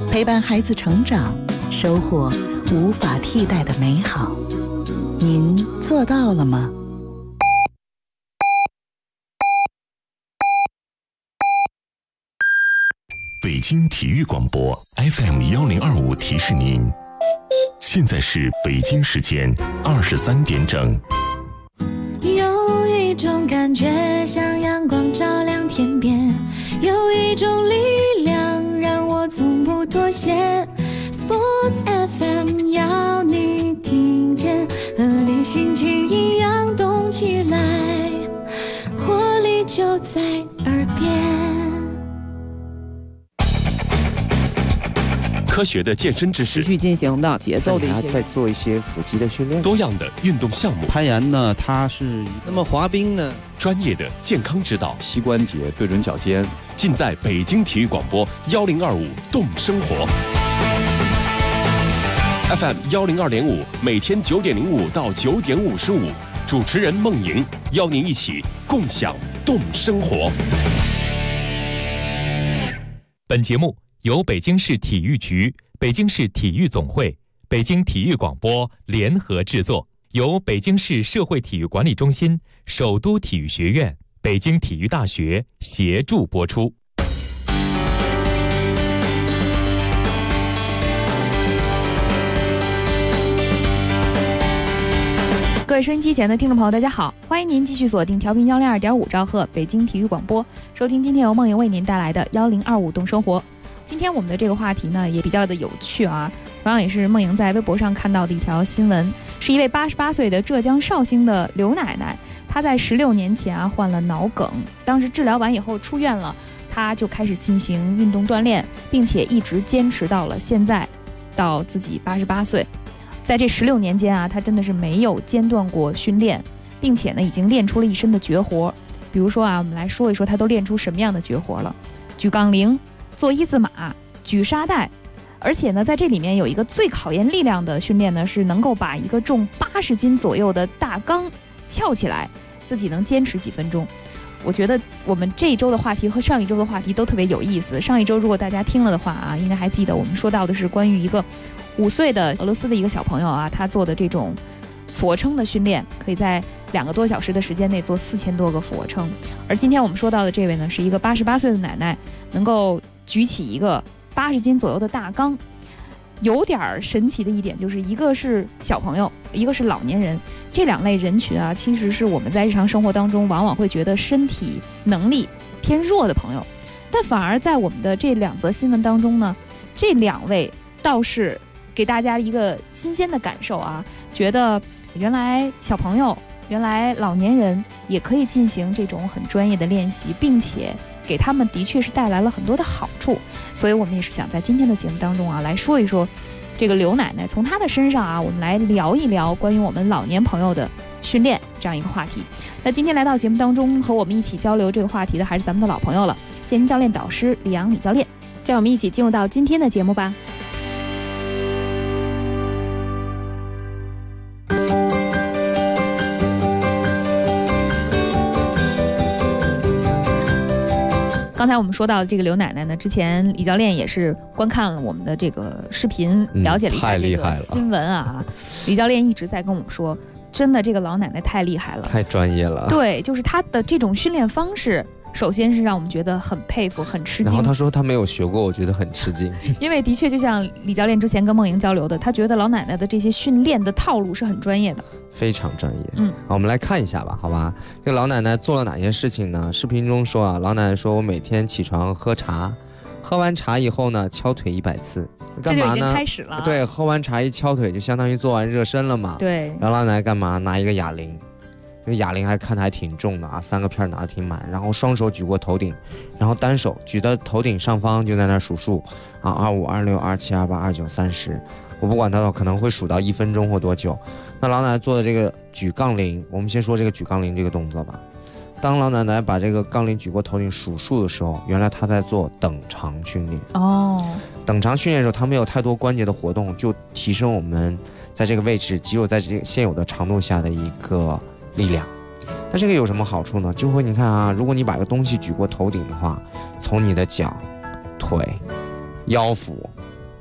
陪伴孩子成长，收获无法替代的美好。您做到了吗？ 北京体育广播 FM1025提示您，现在是北京时间23点整。 有一种感觉像阳光照亮天边，有一种力量让我从不妥协。 Sports FM 要你听见，和你心情一样动起来，活力就在耳边。 科学的健身知识， 持续进行的节奏的一些， 再做一些腹肌的训练， 多样的运动项目。 攀岩呢，它是那么滑冰呢？ 专业的健康指导， 膝关节对准脚尖， 尽在北京体育广播1025动生活 FM 102.5，每天9点05到9点55，主持人孟莹邀您一起共享动生活。 本节目由北京市体育局、北京市体育总会、北京体育广播联合制作，由北京市社会体育管理中心、首都体育学院、北京体育大学协助播出。 各位收音机前的听众朋友，大家好，欢迎您继续锁定调频102.5兆赫北京体育广播，收听今天由梦莹为您带来的1025动生活。今天我们的这个话题呢也比较的有趣啊，同样也是梦莹在微博上看到的一条新闻，是一位88岁的浙江绍兴的刘奶奶，她在16年前患了脑梗，当时治疗完以后出院了，她就开始进行运动锻炼，并且一直坚持到了现在，到自己88岁。在这16年间啊，她真的是没有间断过训练，并且呢已经练出了一身的绝活。比如说啊，我们来说一说她都练出什么样的绝活了：举杠铃、做一字马、举沙袋，而且呢，在这里面有一个最考验力量的训练呢，是能够把一个重80斤左右的大缸翘起来，自己能坚持几分钟。我觉得我们这一周的话题和上一周的话题都特别有意思。上一周如果大家听了的话啊，应该还记得我们说到的是关于一个5岁的俄罗斯的一个小朋友啊，他做的这种俯卧撑的训练，可以在2个多小时的时间内做4000多个俯卧撑。而今天我们说到的这位呢，是一个88岁的奶奶，能够举起一个80斤左右的大缸。有点神奇的一点就是，一个是小朋友，一个是老年人，这2类人群啊，其实是我们在日常生活当中往往会觉得身体能力偏弱的朋友，但反而在我们的这2则新闻当中呢，这2位倒是给大家一个新鲜的感受啊，觉得原来小朋友，原来老年人也可以进行这种很专业的练习，并且给他们的确是带来了很多的好处。所以我们也是想在今天的节目当中啊，来说一说这个刘奶奶，从她的身上啊，我们来聊一聊关于我们老年朋友的训练这样一个话题。那今天来到节目当中和我们一起交流这个话题的还是咱们的老朋友了，健身教练导师李阳李教练，这样我们一起进入到今天的节目吧。刚才我们说到的这个刘奶奶呢，之前李教练也是观看了我们的这个视频，了解了一下这个新闻啊。李教练一直在跟我们说，真的这个老奶奶太厉害了， 太专业了。 对，就是她的这种训练方式，首先是让我们觉得很佩服，很吃惊。 然后他说他没有学过，我觉得很吃惊。 因为的确就像李教练之前跟梦莹交流的，他觉得老奶奶的这些训练的套路是很专业的， 非常专业。好，我们来看一下吧，好吧？这个老奶奶做了哪些事情呢？视频中说啊，老奶奶说我每天起床喝茶，喝完茶以后呢，敲腿100次。干嘛呢？这就已经开始了。 对，喝完茶一敲腿，就相当于做完热身了嘛。 对。 然后老奶奶干嘛？拿一个哑铃。这个哑铃还看得还挺重的啊，3个片拿得挺满，然后双手举过头顶，然后单手举到头顶上方，就在那数数啊，25、26、27、28、29、30，我不管它可能会数到1分钟或多久。那老奶奶做的这个举杠铃，我们先说这个举杠铃这个动作吧。当老奶奶把这个杠铃举过头顶数数的时候，原来她在做等长训练。等长训练的时候，她没有太多关节的活动，就提升我们在这个位置肌肉在这个现有的长度下的一个力量。那这个有什么好处呢？就会你看啊，如果你把个东西举过头顶的话，从你的脚、腿、腰腹、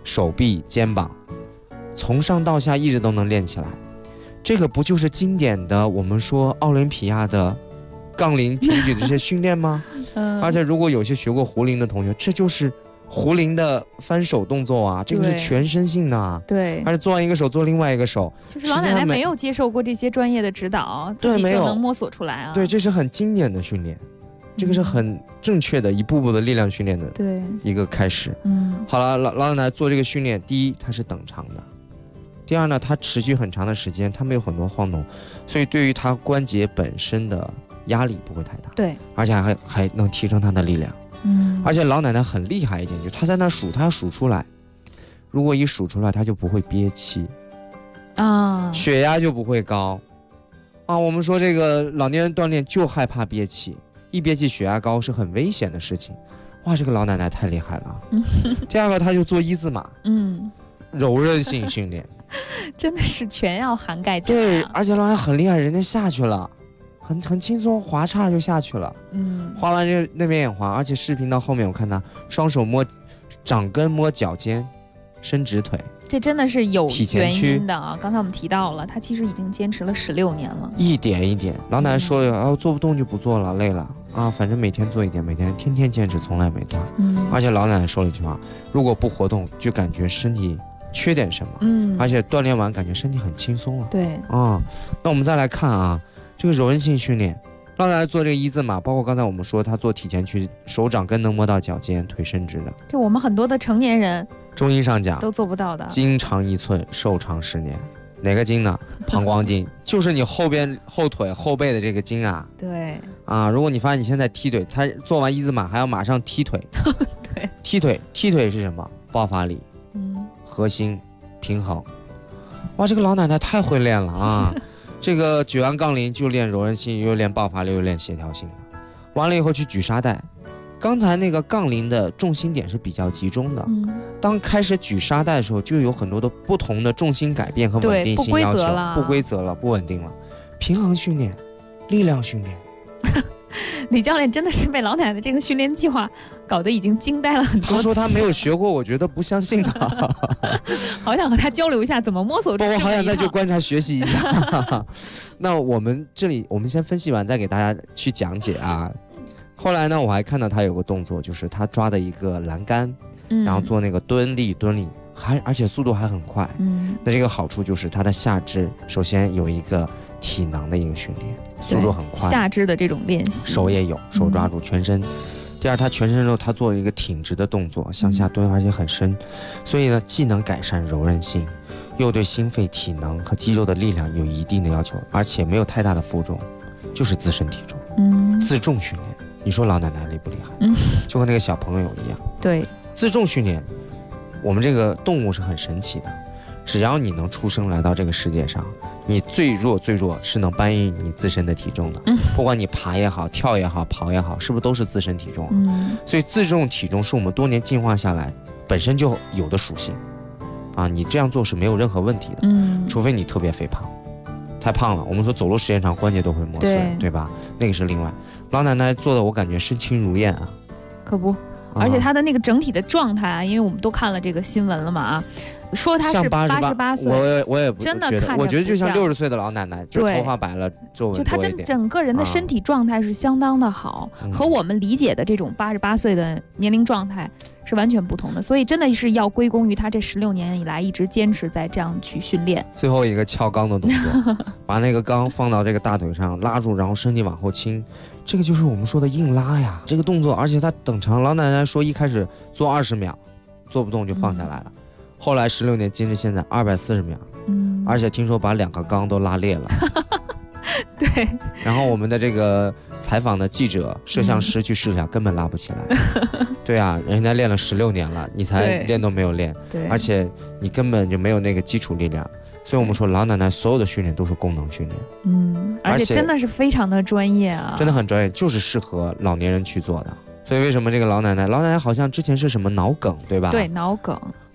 手臂、肩膀，从上到下一直都能练起来。这个不就是经典的我们说奥林匹亚的杠铃、挺举的这些训练吗？而且如果有些学过壶铃的同学，这就是壶铃的翻手动作啊，这个是全身性的啊。 对， 而且做完一个手做另外一个手， 就是老奶奶没有接受过这些专业的指导，自己就能摸索出来啊。 对，这是很经典的训练，这个是很正确的一步步的力量训练的一个开始。好了，老奶奶做这个训练，第一它是等长的，第二呢它持续很长的时间，它没有很多晃动，所以对于它关节本身的压力不会太大。 对， 而且还能提升它的力量。而且老奶奶很厉害一点，就是她在那数，她要数出来，如果一数出来她就不会憋气啊，血压就不会高啊。我们说这个老年人锻炼就害怕憋气，一憋气血压高是很危险的事情。哇，这个老奶奶太厉害了。第二个她就做一字马，柔韧性训练， 真的是全要涵盖起来。 对，而且老奶奶很厉害，人家下去了。很轻松，滑叉就下去了。滑完就那边也滑，而且视频到后面我看他双手摸掌根、摸脚尖、伸直腿， 这真的是有原因的啊。刚才我们提到了，他其实已经坚持了16年了， 一点一点。老奶奶说了，做不动就不做了，累了啊，反正每天做一点，每天天天坚持，从来没断。而且老奶奶说了一句话，如果不活动，就感觉身体缺点什么。而且锻炼完感觉身体很轻松了。 对啊，那我们再来看啊。这个柔韧性训练，老奶奶做这个一字马，包括刚才我们说她做体前屈，手掌根能摸到脚尖，腿伸直的， 就我们很多的成年人， 中医上讲都做不到的。 筋长1寸，寿长10年，哪个筋呢？膀胱筋，就是你后腿后背的这个筋啊。 对啊，如果你发现你现在踢腿，他做完一字马还要马上踢腿。 对， 踢腿是什么？爆发力，核心，平衡。哇，这个老奶奶太会练了啊！这个举完杠铃就练柔韧性，又练爆发力，又练协调性的。完了以后去举沙袋，刚才那个杠铃的重心点是比较集中的。当开始举沙袋的时候，就有很多的不同的重心改变和稳定性要求，不规则了，不稳定了。平衡训练，力量训练。 李教练真的是被老奶奶这个训练计划搞得已经惊呆了很多次。 他说他没有学过，我觉得不相信他。 好想和他交流一下怎么摸索出。 我好想再去观察学习一下。那我们先分析完，再给大家去讲解啊。后来呢，我还看到他有个动作，就是他抓的一个栏杆，然后做那个蹲立，而且速度还很快。那这个好处就是他的下肢首先有一个体能的一个训练，速度很快， 下肢的这种练习， 手也有，手抓住全身。第二，他全身之后他做了一个挺直的动作，向下蹲，而且很深，所以呢，既能改善柔韧性，又对心肺体能和肌肉的力量有一定的要求，而且没有太大的负重，就是自身体重，自重训练。你说老奶奶厉不厉害？就和那个小朋友一样。 对， 自重训练，我们这个动物是很神奇的，只要你能出生来到这个世界上，你最弱是能搬运你自身的体重的。不管你爬也好，跳也好，跑也好，是不是都是自身体重啊？所以自重体重是我们多年进化下来本身就有的属性啊，你这样做是没有任何问题的。除非你特别肥胖，太胖了，我们说走路时间长关节都会磨碎，对吧？那个是另外。老奶奶做的我感觉身轻如燕啊， 可不，而且她的那个整体的状态啊，因为我们都看了这个新闻了嘛啊，说她是88岁， 我也不真的看着，我觉得就像60岁的老奶奶，就头发白了，皱纹多一点。 就她整个人的身体状态是相当的好，和我们理解的这种88岁的年龄状态是完全不同的，所以真的是要归功于她这16年以来一直坚持在这样去训练。 最后一个撬缸的动作，把那个缸放到这个大腿上拉住，然后身体往后倾。这个就是我们说的硬拉呀，这个动作，而且它等长。老奶奶说一开始做20秒，做不动就放下来了，后来16年坚持现在240秒，而且听说把2个缸都拉裂了。 对。 然后我们的这个采访的记者、摄像师去试一下，根本拉不起来。对啊，人家练了16年了，你才练都没有练，而且你根本就没有那个基础力量。所以我们说老奶奶所有的训练都是功能训练， 而且真的是非常的专业啊， 真的很专业，就是适合老年人去做的。所以为什么这个老奶奶好像之前是什么脑梗，对吧？ 对，脑梗。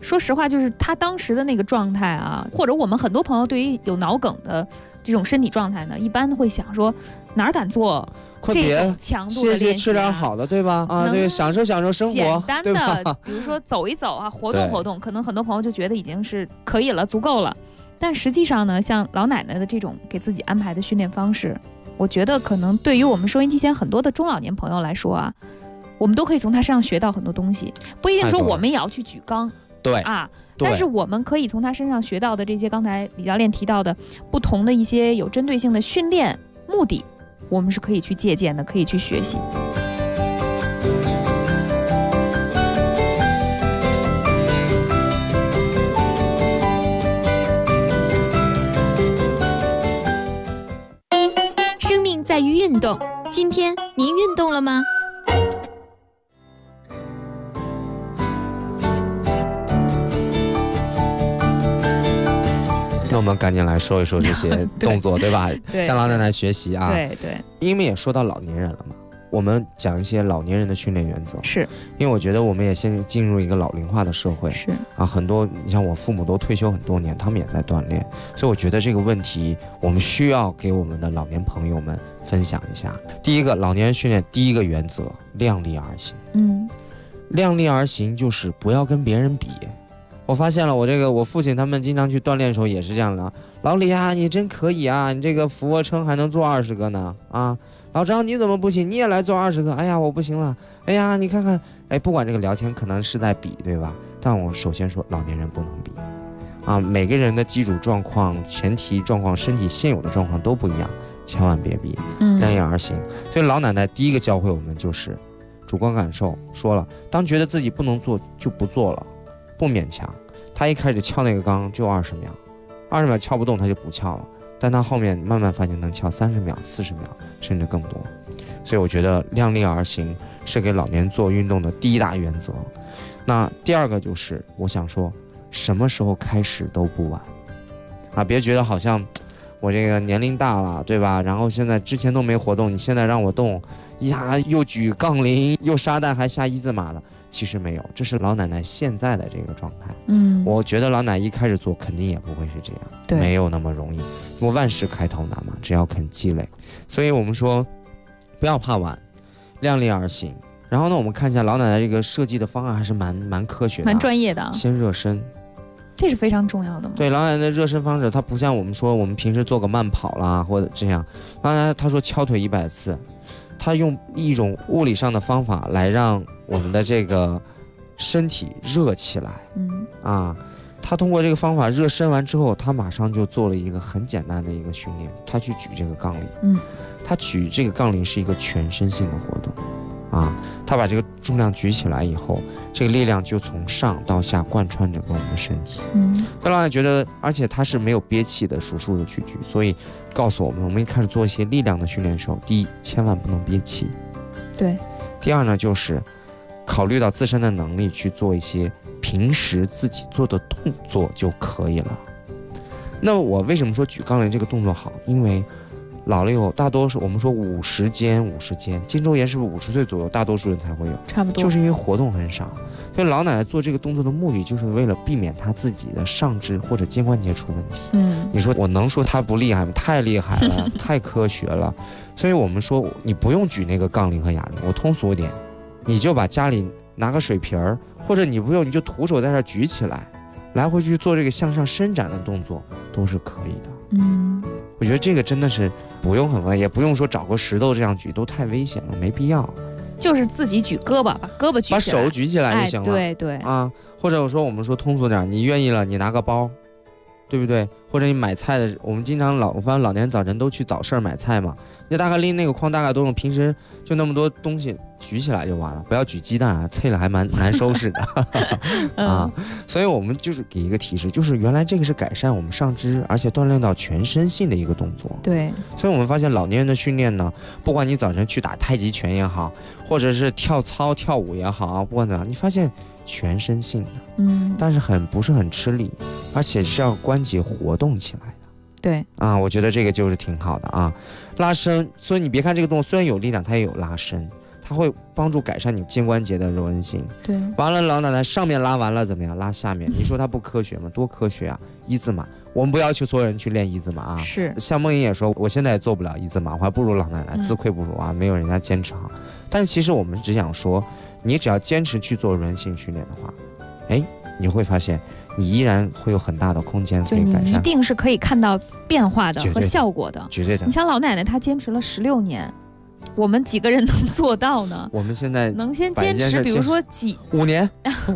说实话，就是他当时的那个状态啊，或者我们很多朋友对于有脑梗的这种身体状态呢，一般会想说哪儿敢做这种强度的练习、啊， 谢谢吃点好的，对吧？啊，对，享受享受生活， 简单的，比如说走一走啊，活动活动，可能很多朋友就觉得已经是可以了，足够了。但实际上呢，像老奶奶的这种给自己安排的训练方式，我觉得可能对于我们收音机前很多的中老年朋友来说啊，我们都可以从他身上学到很多东西，不一定说我们也要去举杠。 对啊，但是我们可以从他身上学到的这些刚才李教练提到的不同的一些有针对性的训练目的，我们是可以去借鉴的，可以去学习。 生命在于运动，今天您运动了吗？ 那我们赶紧来说一说这些动作，对吧？ 对， 向老奶奶学习啊。 对对， 因为也说到老年人了嘛，我们讲一些老年人的训练原则。 是， 因为我觉得我们也现在进入一个老龄化的社会。 是啊，很多你像我父母都退休很多年，他们也在锻炼，所以我觉得这个问题我们需要给我们的老年朋友们分享一下。第一个，老年人训练第一个原则，量力而行。量力而行就是不要跟别人比。我发现了，我父亲他们经常去锻炼的时候也是这样的。老李啊，你真可以啊，你这个俯卧撑还能做20个呢啊！老张你怎么不行？你也来做20个？哎呀，我不行了。哎呀，你看看，哎，不管这个聊天可能是在比，对吧？但我首先说，老年人不能比啊，每个人的基础状况、前提状况、身体现有的状况都不一样，千万别比，量力而行。所以老奶奶第一个教会我们就是主观感受，说了，当觉得自己不能做就不做了。不勉强，他一开始撬那个杠就20秒，20秒撬不动他就不撬了，但他后面慢慢发现能撬30秒、40秒，甚至更多。所以我觉得量力而行是给老年做运动的第一大原则。那第二个就是我想说，什么时候开始都不晚啊！别觉得好像我这个年龄大了，对吧？然后现在之前都没活动，你现在让我动呀，又举杠铃，又沙袋，还下1字马的。其实没有，这是老奶奶现在的这个状态。我觉得老奶一开始做肯定也不会是这样，没有那么容易。我万事开头难嘛，只要肯积累。所以我们说，不要怕晚，量力而行。然后呢，我们看一下老奶奶这个设计的方案还是蛮科学的， 蛮专业的。 先热身， 这是非常重要的嘛。 对，老奶奶的热身方式，它不像我们说我们平时做个慢跑啦或者这样。老奶奶她说敲腿100次。他用一种物理上的方法来让我们的这个身体热起来，他通过这个方法热身完之后，他马上就做了一个很简单的一个训练，他去举这个杠铃，他举这个杠铃是一个全身性的活动，他把这个重量举起来以后，这个力量就从上到下贯穿整个我们的身体，让老奶觉得，而且他是没有憋气的，数数的去举，所以告诉我们一开始做一些力量的训练的时候，第一，千万不能憋气， 对； 第二呢，就是考虑到自身的能力去做一些平时自己做的动作就可以了。那我为什么说举杠铃这个动作好？因为老了以后，大多数我们说50肩，肩周炎是不是50岁左右，大多数人才会有？ 差不多， 就是因为活动很少。所以老奶奶做这个动作的目的，就是为了避免她自己的上肢或者肩关节出问题。你说我能说她不厉害吗？太厉害了，太科学了。所以我们说，你不用举那个杠铃和哑铃，我通俗一点，你就把家里拿个水瓶儿，或者你不用，你就徒手在这举起来，来回去做这个向上伸展的动作，都是可以的。我觉得这个真的是不用很危，也不用说找个石头这样举，都太危险了，没必要。 就是自己举胳膊，把胳膊举起来， 把手举起来就行了。 对或者我们说通俗点，你愿意了，你拿个包，对不对？或者你买菜的，我们经常我发现老年早晨都去早市买菜嘛，你大概拎那个筐，大概都用平时就那么多东西举起来就完了，不要举鸡蛋啊，脆了还蛮难收拾的所以我们就是给一个提示，就是原来这个是改善我们上肢，而且锻炼到全身性的一个动作。 对， 所以我们发现老年人的训练呢，不管你早晨去打太极拳也好，或者是跳操跳舞也好不管怎样，你发现全身性的，但是不是很吃力，而且是要关节活动起来的。 对我觉得这个就是挺好的拉伸。所以你别看这个动作虽然有力量，它也有拉伸， 它会帮助改善你肩关节的柔韧性。 对， 完了老奶奶上面拉完了怎么样？拉下面，你说它不科学吗？多科学啊！一字马，我们不要求所有人去练一字马啊。 是， 像梦莹也说，我现在也做不了一字马，我还不如老奶奶，自愧不如啊，没有人家坚持好。但是其实我们只想说，你只要坚持去做柔韧性训练的话，哎，你会发现你依然会有很大的空间可以改善， 就你一定是可以看到变化的和效果的， 绝对的。 你像老奶奶，她坚持了16年。我们几个人能做到呢？ 我们现在能先坚持，比如说 5年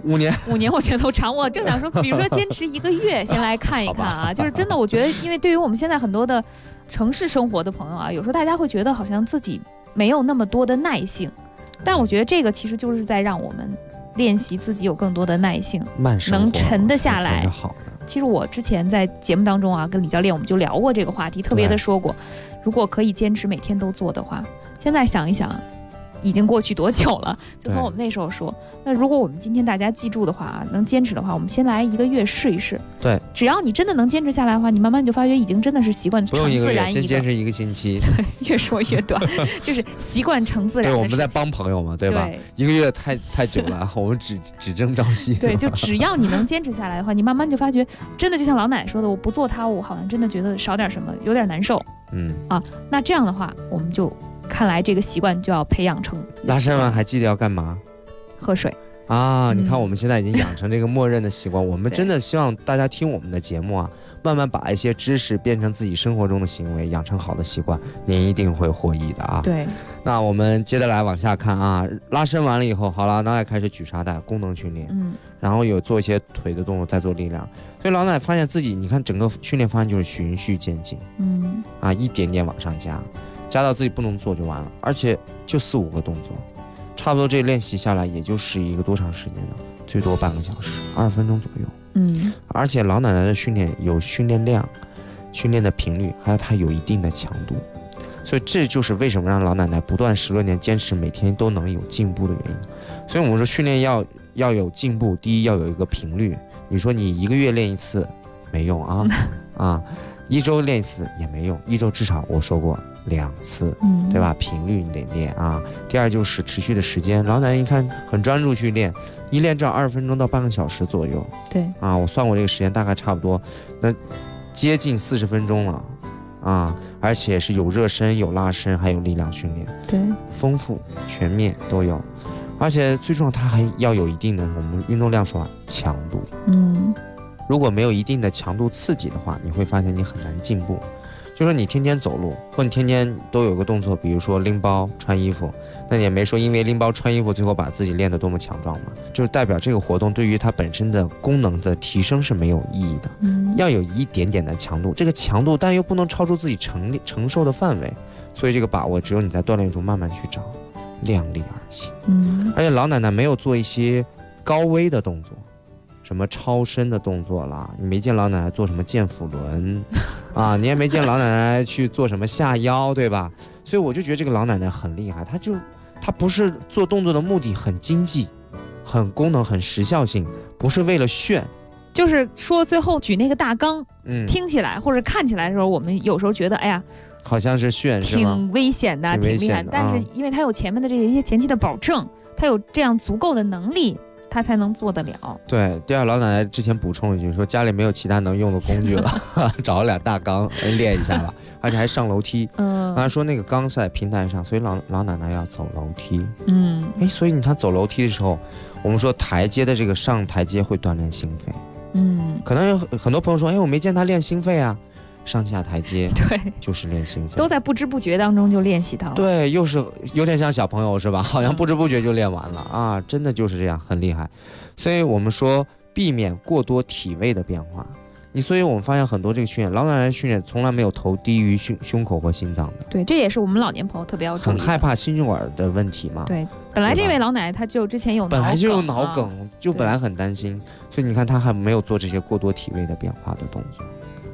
，5年我觉得都长。我正想说，比如说坚持1个月，先来看一看啊。就是真的，我觉得，因为对于我们现在很多的城市生活的朋友啊，有时候大家会觉得好像自己没有那么多的耐性，但我觉得这个其实就是在让我们练习自己有更多的耐性，能沉得下来。其实我之前在节目当中啊，跟李教练我们就聊过这个话题，特别的说过，如果可以坚持每天都做的话，现在想一想，已经过去多久了？就从我们那时候说，那如果我们今天大家记住的话啊，能坚持的话，我们先来1个月试一试。 对， 只要你真的能坚持下来的话，你慢慢就发觉已经真的是习惯成自然不用1个月，先坚持1个星期。 越说越短，就是习惯成自然的。 对，我们在帮朋友嘛，对吧？1个月太久了，我们只争朝夕。 对，就只要你能坚持下来的话，你慢慢就发觉，真的就像老奶奶说的，我不做它，我好像真的觉得少点什么，有点难受。那这样的话，我们就看来这个习惯就要培养成。 拉伸完还记得要干嘛？ 喝水啊！你看我们现在已经养成这个默认的习惯，我们真的希望大家听我们的节目啊，慢慢把一些知识变成自己生活中的行为，养成好的习惯，您一定会获益的啊。 对。 那我们接着来往下看啊，拉伸完了以后，好了，老奶开始举沙袋，功能训练，然后有做一些腿的动作，再做力量。所以老奶发现自己，你看整个训练方案就是循序渐进，一点点往上加到自己不能做就完了，而且就4、5个动作，差不多这练习下来也就是一个多长时间呢？最多半个小时，20分钟左右。而且老奶奶的训练有训练量、训练的频率，还有它有一定的强度，所以这就是为什么让老奶奶不断16年坚持每天都能有进步的原因。所以我们说训练要有进步，第一要有一个频率。你说你1个月练1次没用啊，1周练1次也没用，1周至少我说过2次，对吧？频率你得练啊。第二就是持续的时间，老奶奶你看很专注去练，一练至少20分钟到半个小时左右。 对啊，我算过这个时间，大概差不多，那接近40分钟了啊，而且是有热身、有拉伸，还有力量训练， 对， 丰富全面都有。而且最重要，它还要有一定的我们运动量说强度。如果没有一定的强度刺激的话，你会发现你很难进步。就说你天天走路，或你天天都有个动作，比如说拎包、穿衣服，那你也没说因为拎包、穿衣服最后把自己练得多么强壮嘛，就是代表这个活动对于它本身的功能的提升是没有意义的。要有一点点的强度，这个强度但又不能超出自己承受的范围，所以这个把握只有你在锻炼中慢慢去找，量力而行。而且老奶奶没有做一些高危的动作，什么超深的动作啦，你没见老奶奶做什么健腹轮啊，你也没见老奶奶去做什么下腰，对吧？所以我就觉得这个老奶奶很厉害，她不是做动作的目的很经济、很功能、很时效性，不是为了炫。 就是说最后举那个大纲，听起来或者看起来的时候，我们有时候觉得，哎呀， 好像是炫，是吗？ 挺危险的，挺厉害的。但是因为它有前面的这些前期的保证，它有这样足够的能力，他才能做得了。 对，第二，老奶奶之前补充了一句，说家里没有其他能用的工具了，找了2大缸练一下吧，而且还上楼梯。他说那个缸是在平台上，所以老奶奶要走楼梯。所以你看走楼梯的时候，我们说台阶的这个上台阶会锻炼心肺。可能有很多朋友说，我没见他练心肺啊。上下台阶， 对， 就是练心肺， 都在不知不觉当中就练习到了。 对，又是有点像小朋友是吧？好像不知不觉就练完了啊，真的就是这样，很厉害。所以我们说避免过多体位的变化。所以我们发现很多这个训练，老奶奶训练从来没有头低于胸口或心脏的。 对，这也是我们老年朋友特别要注意的。 很害怕心血管的问题嘛。 对，本来这位老奶奶她就之前有脑梗， 本来就有脑梗，就本来很担心，所以你看她还没有做这些过多体位的变化的动作。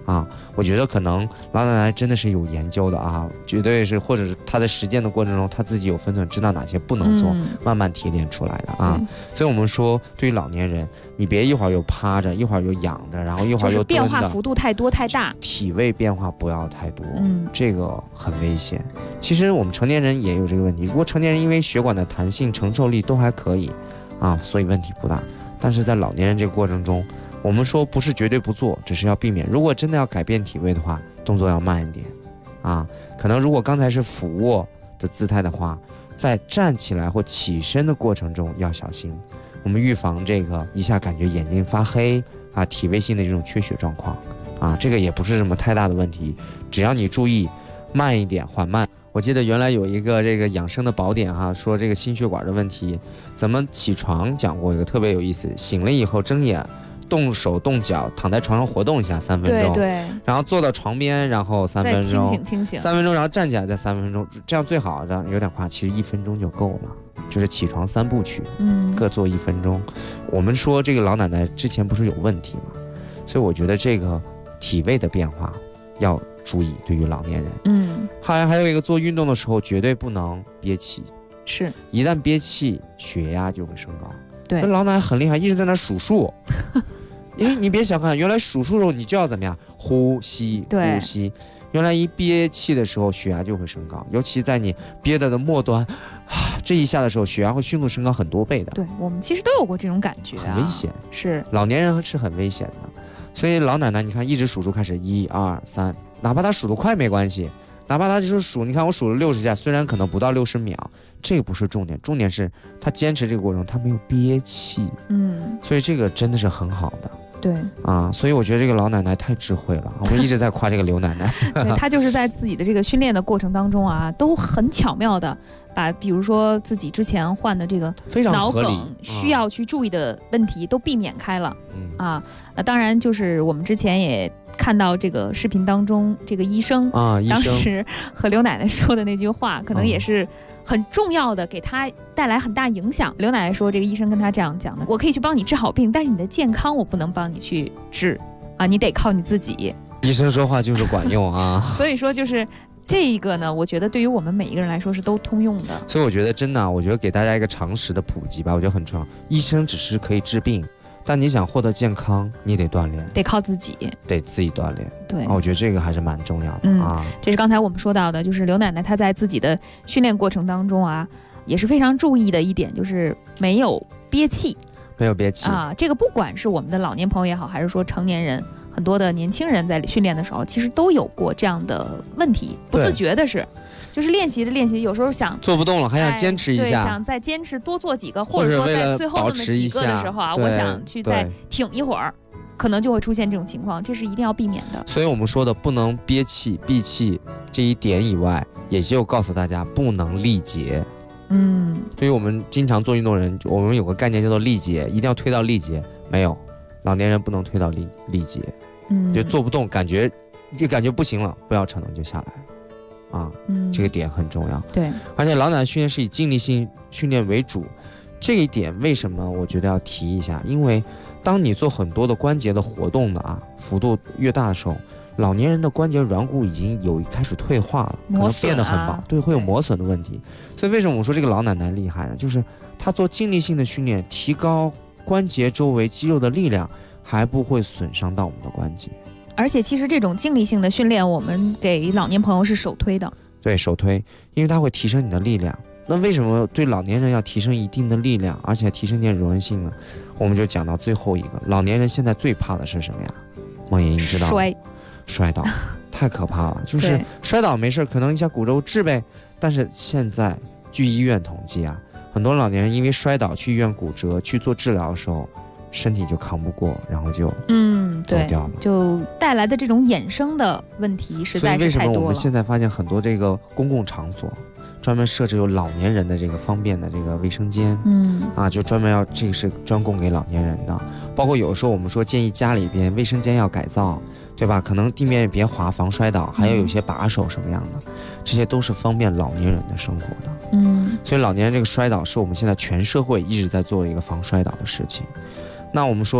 啊，我觉得可能老奶奶真的是有研究的啊，绝对是，或者是她在实践的过程中，她自己有分寸，知道哪些不能做，慢慢提炼出来的啊。所以我们说，对于老年人，你别一会儿又趴着，一会儿又仰着，然后一会儿又蹲的， 变化幅度太多太大， 体位变化不要太多，这个很危险。其实我们成年人也有这个问题，如果成年人因为血管的弹性承受力都还可以啊，所以问题不大。但是在老年人这个过程中，我们说不是绝对不做，只是要避免。如果真的要改变体位的话，动作要慢一点啊。可能如果刚才是俯卧的姿态的话，在站起来或起身的过程中要小心，我们预防这个一下感觉眼睛发黑啊，体位性的这种缺血状况啊，这个也不是什么太大的问题，只要你注意慢一点，缓慢。我记得原来有一个这个养生的宝典哈，说这个心血管的问题怎么起床讲过一个特别有意思，醒了以后睁眼，动手动脚，躺在床上活动一下3分钟， 对， 然后坐到床边，然后3分钟， 清醒 3分钟，然后站起来再3分钟，这样最好的有点夸，其实1分钟就够了，就是起床3部曲，各做1分钟。我们说这个老奶奶之前不是有问题吗？所以我觉得这个体位的变化要注意，对于老年人，还有一个做运动的时候绝对不能憋气， 是一旦憋气，血压就会升高。 对， 老奶奶很厉害，一直在那数数。你别小看，原来数数的时候你就要怎么样，呼吸，呼吸。原来一憋气的时候，血压就会升高，尤其在你憋的末端，这一下的时候，血压会迅速升高很多倍的。 对，我们其实都有过这种感觉， 很危险。 是， 老年人是很危险的。所以老奶奶，你看一直数数，开始1、2、3，哪怕她数得快没关系，哪怕她就是数，你看我数了60下，虽然可能不到60秒，这个不是重点，重点是她坚持这个过程，她没有憋气，所以这个真的是很好的。 对啊，所以我觉得这个老奶奶太智慧了，我们一直在夸这个刘奶奶。 对，她就是在自己的这个训练的过程当中啊，都很巧妙的把，比如说自己之前患的这个脑梗需要去注意的问题都避免开了。当然就是我们之前也看到这个视频当中，这个医生当时和刘奶奶说的那句话，可能也是很重要的，给他带来很大影响。刘奶奶说，这个医生跟他这样讲的：我可以去帮你治好病，但是你的健康我不能帮你去治啊，你得靠你自己。 医生说话就是管用啊。 所以说就是这一个呢，我觉得对于我们每一个人来说是都通用的。 所以我觉得真的，我觉得给大家一个常识的普及吧，我觉得很重要。医生只是可以治病，但你想获得健康，你得锻炼， 得靠自己， 得自己锻炼。 对， 我觉得这个还是蛮重要的啊。 这是刚才我们说到的，就是刘奶奶她在自己的训练过程当中啊，也是非常注意的一点，就是没有憋气。 没有憋气啊，这个不管是我们的老年朋友也好，还是说成年人，很多的年轻人在训练的时候，其实都有过这样的问题，不自觉的是，就是练习着练习，有时候想做不动了，还想坚持一下， 对，想再坚持多做几个，或者说在最后那么几个的时候啊，我想去再挺一会儿，可能就会出现这种情况，这是一定要避免的。 所以我们说的不能憋气、闭气这一点以外，也就告诉大家不能力竭。对于我们经常做运动人，我们有个概念叫做力竭，一定要推到力竭。没有，老年人不能推到力竭。就做不动，感觉不行了，不要逞能就下来啊。这个点很重要。 对， 而且老奶奶训练是以静力性训练为主，这一点为什么我觉得要提一下？因为当你做很多的关节的活动的幅度越大的时候，老年人的关节软骨已经开始退化了，可能变得很薄，对，会有磨损的问题。所以为什么我们说这个老奶奶厉害呢？就是她做静力性的训练，提高关节周围肌肉的力量，还不会损伤到我们的关节。 而且其实这种静力性的训练，我们给老年朋友是首推的。 对，首推，因为它会提升你的力量。那为什么对老年人要提升一定的力量，而且提升点柔韧性呢？我们就讲到最后一个，老年人现在最怕的是什么呀？梦莹，你知道吗？摔倒，太可怕了。就是摔倒没事，可能一下骨折治呗。但是现在据医院统计啊，很多老年人因为摔倒去医院骨折去做治疗的时候，身体就扛不过，然后就走掉了， 就带来的这种衍生的问题实在是太多了。 所以为什么我们现在发现很多这个公共场所专门设置有老年人的这个方便的这个卫生间，就专门这个是专供给老年人的。包括有时候我们说建议家里边卫生间要改造，对吧？可能地面也别滑，防摔倒，还要有些把手什么样的，这些都是方便老年人的生活的。所以老年人这个摔倒是我们现在全社会一直在做一个防摔倒的事情。那我们说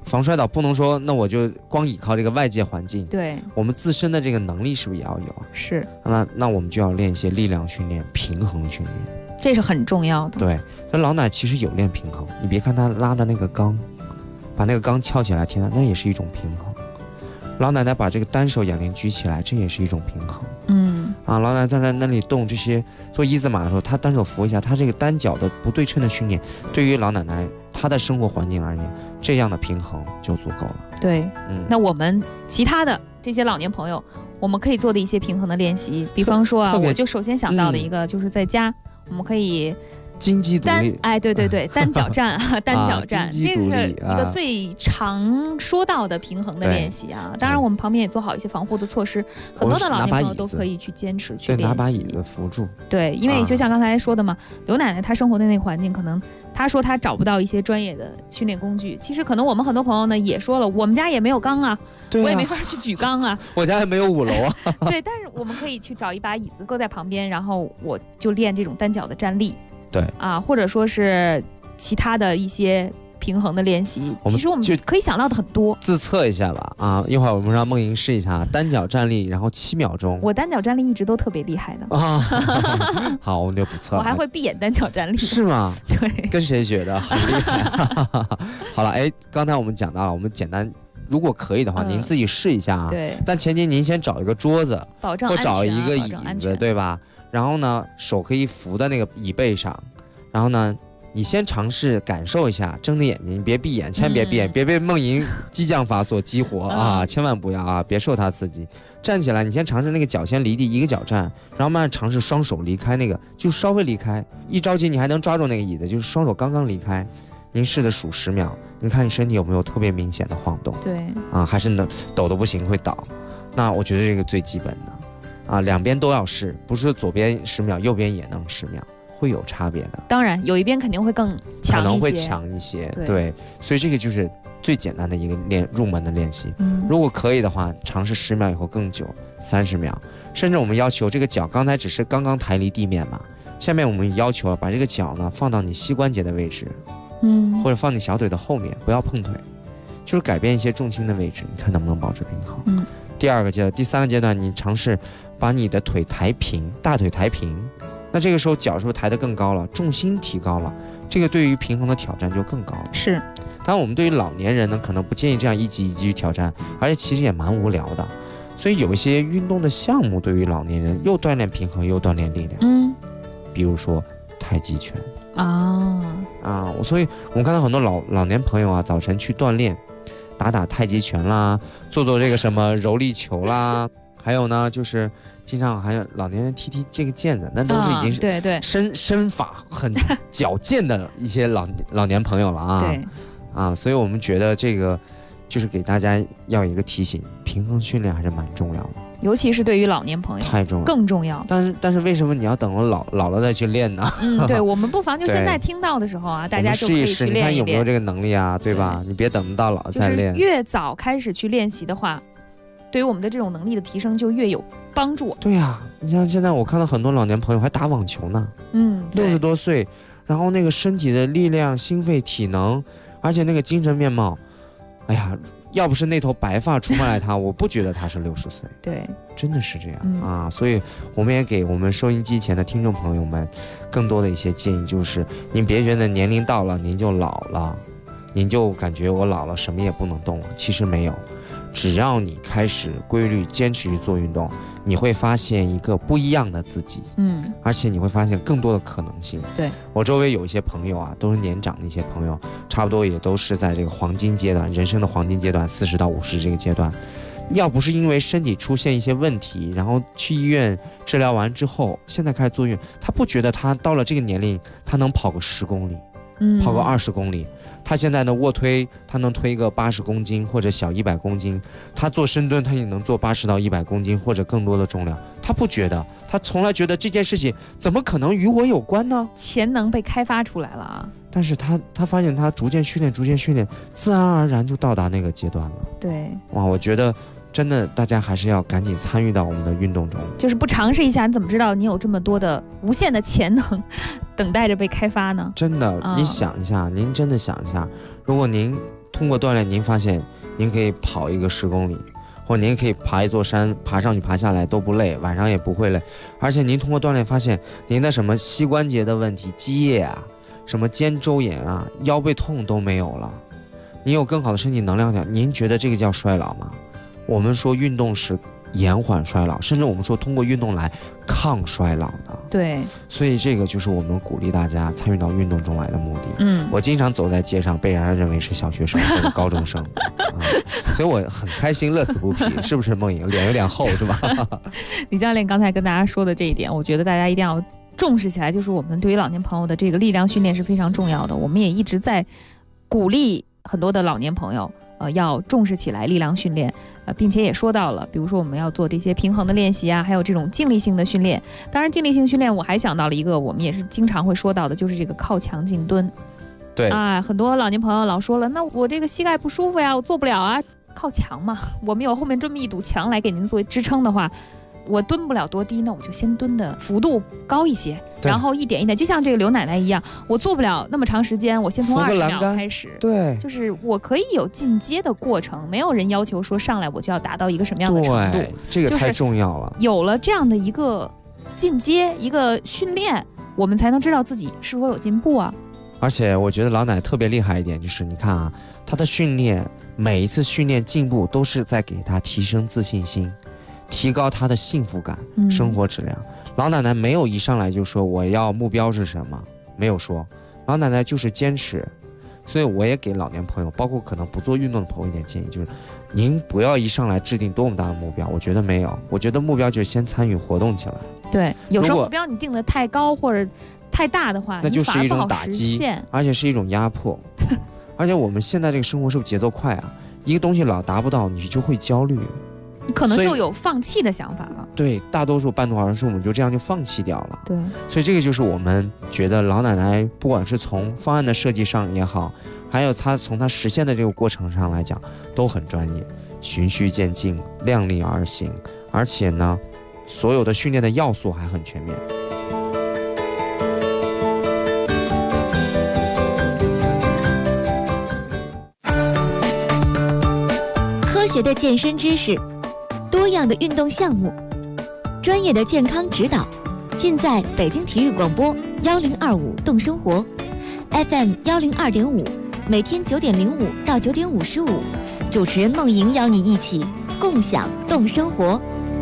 防摔倒不能说那我就光依靠这个外界环境， 对， 我们自身的这个能力是不是也要有？ 是。 那我们就要练一些力量训练、平衡训练， 这是很重要的。 对，那老奶其实有练平衡，你别看她拉的那个缸，把那个缸翘起来，天哪，那也是一种平衡。老奶奶把这个单手哑铃举起来，这也是一种平衡。老奶奶在那里动这些做一字马的时候，她单手扶一下，她这个单脚的不对称的训练，对于老奶奶她的生活环境而言，这样的平衡就足够了。 对，那我们其他的这些老年朋友，我们可以做的一些平衡的练习，比方说啊，我就首先想到的一个，就是在家我们可以金鸡独立， 对，单脚站单脚站，这是一个最常说到的平衡的练习啊。当然，我们旁边也做好一些防护的措施，很多的老年朋友都可以去坚持去练习。 拿把椅子扶住。 对，因为就像刚才说的嘛，刘奶奶她生活的那个环境，可能她说她找不到一些专业的训练工具。其实可能我们很多朋友呢也说了，我们家也没有缸啊，我也没法去举缸啊， 我家也没有5楼啊。 对，但是我们可以去找一把椅子搁在旁边，然后我就练这种单脚的站立。 对啊，或者说是其他的一些平衡的练习，其实我们就可以想到的很多。 自测一下吧，啊，一会儿我们让梦莹试一下单脚站立，然后7秒钟。 我单脚站立一直都特别厉害的啊。好，我们就不测了。 我还会闭眼单脚站立。 是吗？ 对。 跟谁学的？很厉害。好了，刚才我们讲到了，我们简单。如果可以的话，您自己试一下啊。 对。 但前提您先找一个桌子， 保证或找一个椅子，对吧？然后呢，手可以扶在那个椅背上，然后呢，你先尝试感受一下，睁着眼睛，别闭眼，千万别闭眼，别被梦莹激将法所激活啊！千万不要啊，别受它刺激。站起来，你先尝试那个脚先离地，一个脚站，然后慢慢尝试双手离开那个，就稍微离开。一着急你还能抓住那个椅子，就是双手刚刚离开。您试着数10秒，你看你身体有没有特别明显的晃动？ 对啊，还是能抖得不行会倒。那我觉得这个最基本的。啊，两边都要试，不是左边10秒，右边也能10秒，会有差别的。 当然，有一边肯定会更强一些， 可能会强一些。对，所以这个就是最简单的一个入门的练习。如果可以的话，尝试10秒以后更久，30秒，甚至我们要求这个脚刚才只是刚刚抬离地面嘛，下面我们要求把这个脚呢放到你膝关节的位置，或者放你小腿的后面，不要碰腿，就是改变一些重心的位置，你看能不能保持平衡？第3个阶段，你尝试把你的腿抬平，大腿抬平，那这个时候脚是不是抬得更高了？重心提高了，这个对于平衡的挑战就更高了。 是， 当然我们对于老年人呢，可能不建议这样一级一级去挑战，而且其实也蛮无聊的。所以有一些运动的项目对于老年人又锻炼平衡又锻炼力量，比如说太极拳所以我们看到很多老年朋友啊，早晨去锻炼，打太极拳啦，做这个什么柔力球啦，还有呢就是经常还有老年人踢这个毽子，那都是已经是对身法很矫健的一些老年朋友了啊。 对所以我们觉得这个就是给大家要一个提醒，平衡训练还是蛮重要的， 尤其是对于老年朋友太重要， 更重要。 但是为什么你要等我老了再去练呢？ 对，我们不妨就现在听到的时候啊，大家就可以去练一练， 你看有没有这个能力啊，对吧？你别等到老再练。 就是越早开始去练习的话，对于我们的这种能力的提升就越有帮助。 对呀，你像现在我看到很多老年朋友还打网球呢，60多岁，然后那个身体的力量、心肺、体能，而且那个精神面貌，哎呀，要不是那头白发出卖了他，我不觉得他是60岁。 对， 真的是这样所以我们也给我们收音机前的听众朋友们更多的一些建议，就是您别觉得年龄到了您就老了，您就感觉我老了什么也不能动了，其实没有。只要你开始规律坚持去做运动，你会发现一个不一样的自己，而且你会发现更多的可能性。 对， 我周围有一些朋友啊，都是年长的一些朋友，差不多也都是在这个黄金阶段，人生的黄金阶段，40到50这个阶段。要不是因为身体出现一些问题，然后去医院治疗完之后，现在开始做运动，他不觉得他到了这个年龄，他能跑个10公里，跑个20公里。他现在的卧推，他能推个80公斤或者小100公斤，他做深蹲，他也能做80到100公斤或者更多的重量。他不觉得，他从来觉得这件事情怎么可能与我有关呢？ 潜能被开发出来了啊！ 但是他发现他逐渐训练，自然而然就到达那个阶段了。 对， 哇，我觉得真的大家还是要赶紧参与到我们的运动中。 就是不尝试一下，你怎么知道你有这么多的无限的潜能等待着被开发呢？ 真的，你想一下，您真的想一下，如果您通过锻炼，您发现您可以跑一个10公里，或您可以爬一座山，爬上去爬下来都不累，晚上也不会累。而且您通过锻炼发现，您的什么膝关节的问题、积液啊，什么肩周炎啊、腰背痛都没有了，您有更好的身体能量感。您觉得这个叫衰老吗？我们说运动是延缓衰老，甚至我们说通过运动来抗衰老的。 对， 所以这个就是我们鼓励大家参与到运动中来的目的。我经常走在街上，被人家认为是小学生或者高中生所以我很开心，乐此不疲，是不是梦莹？脸有点厚是吧？ 李教练刚才跟大家说的这一点，我觉得大家一定要重视起来，就是我们对于老年朋友的这个力量训练是非常重要的。我们也一直在鼓励很多的老年朋友要重视起来力量训练，并且也说到了，比如说我们要做这些平衡的练习啊，还有这种静力性的训练。当然，静力性训练我还想到了一个，我们也是经常会说到的，就是这个靠墙静蹲。 对啊，很多老年朋友老说了，那我这个膝盖不舒服呀，我做不了啊，靠墙嘛。我们有后面这么一堵墙来给您作为支撑的话，我蹲不了多低，那我就先蹲的幅度高一些，然后一点一点，就像这个刘奶奶一样，我做不了那么长时间，我先从20秒开始。对，就是我可以有进阶的过程，没有人要求说上来我就要达到一个什么样的程度。 对，这个太重要了。 有了这样的一个进阶，一个训练，我们才能知道自己是否有进步啊。 而且我觉得老奶特别厉害一点，就是你看啊，她的训练每一次训练进步都是在给她提升自信心，提高她的幸福感、生活质量。老奶奶没有一上来就说我要目标是什么，没有说，老奶奶就是坚持。所以我也给老年朋友，包括可能不做运动的朋友一点建议，就是您不要一上来制定多么大的目标，我觉得没有，我觉得目标就是先参与活动起来。 对，有时候目标你定得太高或者太大的话， 那就是一种打击，而且是一种压迫。而且我们现在这个生活是不是节奏快啊？一个东西老达不到，你就会焦虑， 你可能就有放弃的想法了。 对，大多数半途而废，我们就这样就放弃掉了。 对， 所以这个就是我们觉得老奶奶不管是从方案的设计上也好，还有她从她实现的这个过程上来讲，都很专业，循序渐进，量力而行，而且呢，所有的训练的要素还很全面。 科学的健身知识，多样的运动项目，专业的健康指导，尽在北京体育广播1025动生活 FM 102.5，每天9点05到9点55，主持人梦莹邀你一起共享动生活。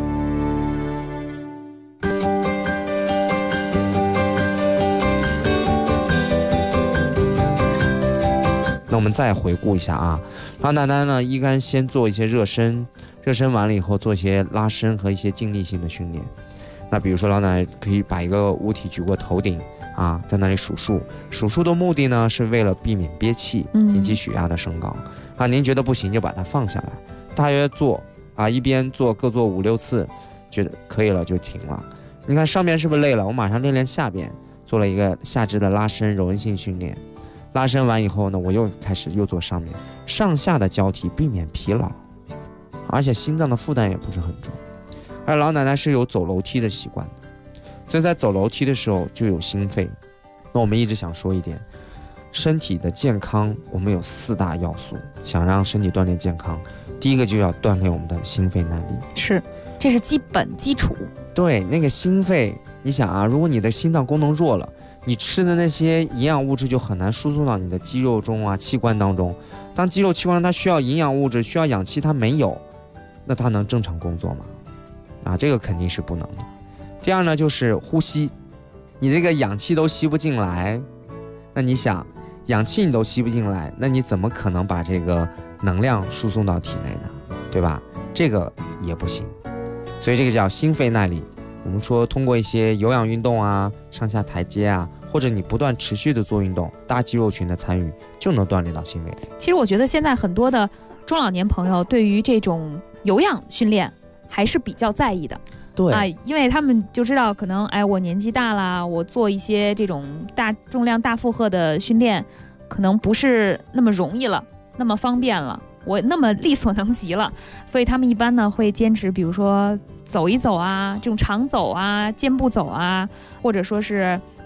那我们再回顾一下啊，老奶奶呢，应该先做一些热身，热身完了以后做一些拉伸和一些静力性的训练。那比如说老奶奶可以把一个物体举过头顶啊，在那里数数，数数的目的呢是为了避免憋气引起血压的升高啊。您觉得不行就把它放下来，大约做啊，一边做各做5、6次，觉得可以了就停了。你看上面是不是累了？我马上练练下边，做了一个下肢的拉伸柔韧性训练。拉伸完以后呢，我又开始做上面，上下的交替，避免疲劳，而且心脏的负担也不是很重。而老奶奶是有走楼梯的习惯的，所以在走楼梯的时候就有心肺。那我们一直想说一点，身体的健康我们有4大要素，想让身体锻炼健康，第一个就要锻炼我们的心肺耐力， 是，这是基础。 对，那个心肺，你想啊，如果你的心脏功能弱了，你吃的那些营养物质就很难输送到你的肌肉中啊、器官当中。当肌肉器官它需要营养物质、需要氧气，它没有，那它能正常工作吗？啊，这个肯定是不能的。第二呢，就是呼吸，你这个氧气都吸不进来，那你想，氧气你都吸不进来，那你怎么可能把这个能量输送到体内呢？对吧？这个也不行。所以这个叫心肺耐力。我们说通过一些有氧运动啊、上下台阶啊，或者你不断持续的做运动，大肌肉群的参与，就能锻炼到心肺力。 其实我觉得现在很多的中老年朋友对于这种有氧训练还是比较在意的。 对啊，因为他们就知道可能我年纪大了，我做一些这种大重量大负荷的训练可能不是那么容易了，那么方便了，我那么力所能及了，所以他们一般呢会坚持，比如说走一走啊，这种长走啊、健步走啊，或者说是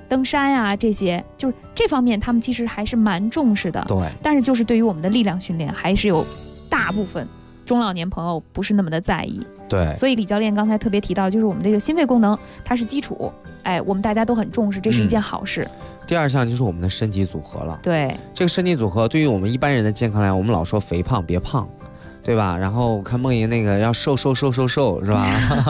登山啊这些，就是这方面他们其实还是蛮重视的。 对， 但是就是对于我们的力量训练，还是有大部分中老年朋友不是那么的在意。 对， 所以李教练刚才特别提到，就是我们这个心肺功能它是基础，我们大家都很重视，这是一件好事。 第二项就是我们的身体组合了。 对， 这个身体组合对于我们一般人的健康来讲，我们老说肥胖别胖，对吧？然后看梦莹那个要瘦是吧？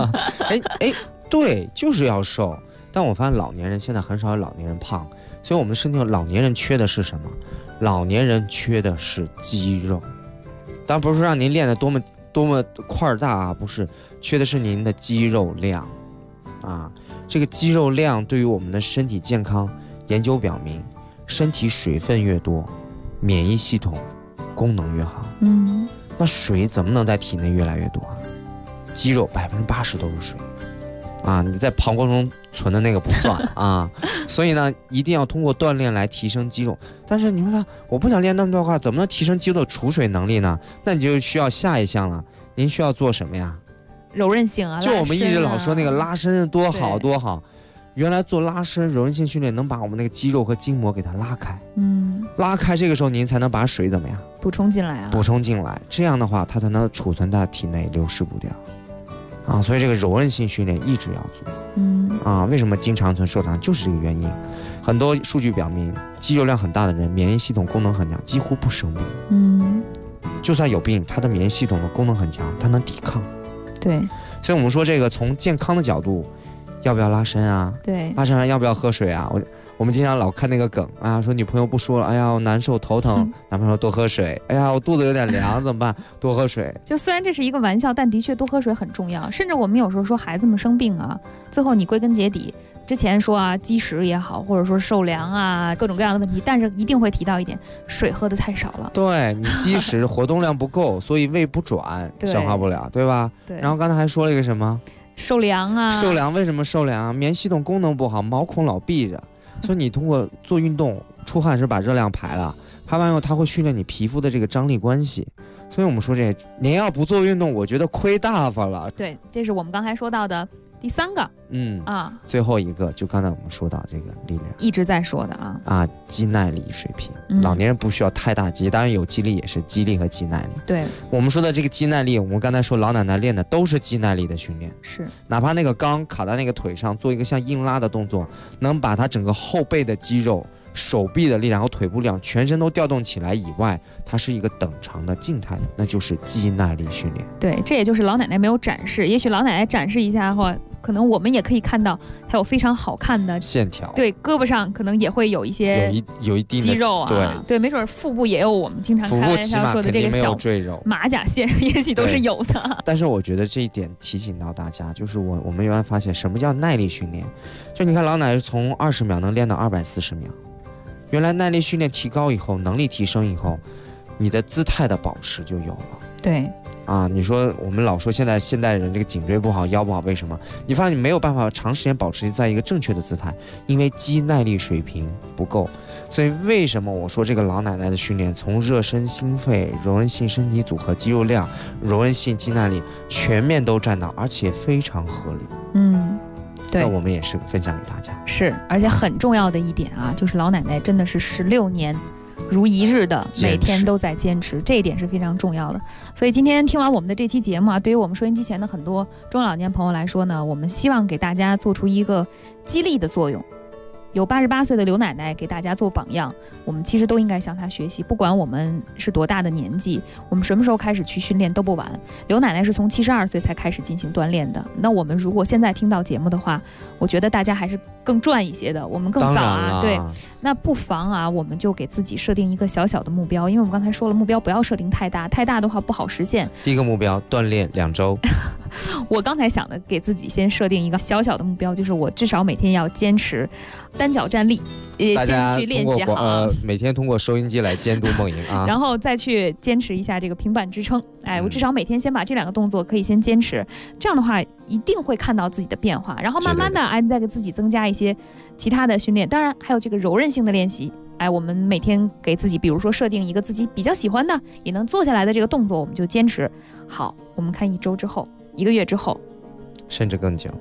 对，就是要瘦。但我发现老年人现在很少有老年人胖，所以我们的身体老年人缺的是什么？老年人缺的是肌肉。当然不是说让您练得多么块大啊，不是，缺的是您的肌肉量啊。这个肌肉量对于我们的身体健康，研究表明，身体水分越多，免疫系统功能越好。那水怎么能在体内越来越多啊？肌肉80%都是水啊，你在膀胱中存的那个不算啊。所以呢，一定要通过锻炼来提升肌肉。但是你会看，我不想练那么多块，怎么能提升肌肉的储水能力呢？那你就需要下一项了，您需要做什么呀？ 柔韧性啊， 就我们一直老说那个拉伸多好多好，原来做拉伸柔韧性训练能把我们那个肌肉和筋膜给它拉开，拉开，这个时候您才能把水怎么样补充进来啊？ 补充进来，这样的话它才能储存在体内，流失不掉啊。所以这个柔韧性训练一直要做，为什么经常受伤就是这个原因。很多数据表明，肌肉量很大的人，免疫系统功能很强，几乎不生病。就算有病，他的免疫系统的功能很强，他能抵抗。 对， 所以我们说这个从健康的角度，要不要拉伸啊？ 对， 拉伸完要不要喝水啊？我们经常老看那个梗啊，说女朋友不说了，哎呀我难受头疼，男朋友说多喝水，哎呀我肚子有点凉怎么办？多喝水。 就虽然这是一个玩笑，但的确多喝水很重要。甚至我们有时候说孩子们生病啊，最后你归根结底，之前说啊积食也好，或者说受凉啊各种各样的问题，但是一定会提到一点，水喝的太少了。 对，你积食活动量不够，所以胃不转，消化不了，对吧？ 对。 然后刚才还说了一个什么？ 受凉啊。 受凉为什么受凉啊？免疫系统功能不好，毛孔老闭着。所以你通过做运动出汗是把热量排了，排完以后它会训练你皮肤的这个张力关系。所以我们说这您要不做运动，我觉得亏大发了。 对，这是我们刚才说到的第3个。最后一个就刚才我们说到这个力量， 一直在说的肌耐力水平。老年人不需要太大肌，当然有肌力也是肌力和肌耐力。 对， 我们说的这个肌耐力，我们刚才说老奶奶练的都是肌耐力的训练， 是哪怕那个钢卡在那个腿上，做一个像硬拉的动作，能把它整个后背的肌肉、手臂的力量和腿部力量全身都调动起来以外，它是一个等长的静态的，那就是肌耐力训练。 对，这也就是老奶奶没有展示，也许老奶奶展示一下的话，可能我们也可以看到它有非常好看的线条。 对，胳膊上可能也会有一些有一定的肌肉啊。对，没准腹部也有我们经常开玩笑说的这个小马甲线，也许都是有的。 但是我觉得这一点提醒到大家，就是我们原来发现什么叫耐力训练，就你看老奶奶从20秒能练到240秒。原来耐力训练提高以后，能力提升以后，你的姿态的保持就有了。 对你说我们老说现代人这个颈椎不好腰不好，为什么？你发现你没有办法长时间保持在一个正确的姿态，因为肌耐力水平不够。所以为什么我说这个老奶奶的训练，从热身心肺、柔韧性身体组合、肌肉量、柔韧性肌耐力全面都占到，而且非常合理。 对， 那我们也是分享给大家。 是，而且很重要的一点就是老奶奶真的是16年如一日的每天都在坚持，这一点是非常重要的。所以今天听完我们的这期节目对于我们收音机前的很多中老年朋友来说呢，我们希望给大家做出一个激励的作用。有88岁的刘奶奶给大家做榜样，我们其实都应该向她学习。不管我们是多大的年纪，我们什么时候开始去训练都不晚。刘奶奶是从72岁才开始进行锻炼的，那我们如果现在听到节目的话，我觉得大家还是更赚一些的，我们更早对，那不妨我们就给自己设定一个小小的目标，因为我们刚才说了，目标不要设定太大，太大的话不好实现。 第一个目标，锻炼2周。 我刚才想的，给自己先设定一个小小的目标，就是我至少每天要坚持单脚站立，先去练习好。 每天通过收音机来监督梦莹然后再去坚持一下这个平板支撑。我至少每天先把这2个动作可以先坚持，这样的话一定会看到自己的变化。然后慢慢的，你再给自己增加一些其他的训练，当然还有这个柔韧性的练习。我们每天给自己，比如说设定一个自己比较喜欢的，也能做下来的这个动作，我们就坚持好。我们看1周之后，1个月之后， 甚至更久。 对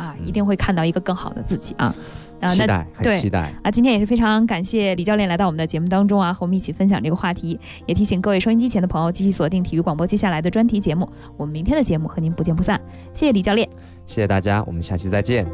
啊，一定会看到一个更好的自己啊。 期待，很期待啊！今天也是非常感谢李教练来到我们的节目当中啊，和我们一起分享这个话题。也提醒各位收音机前的朋友继续锁定体育广播接下来的专题节目，我们明天的节目和您不见不散。谢谢李教练， 谢谢大家，我们下期再见。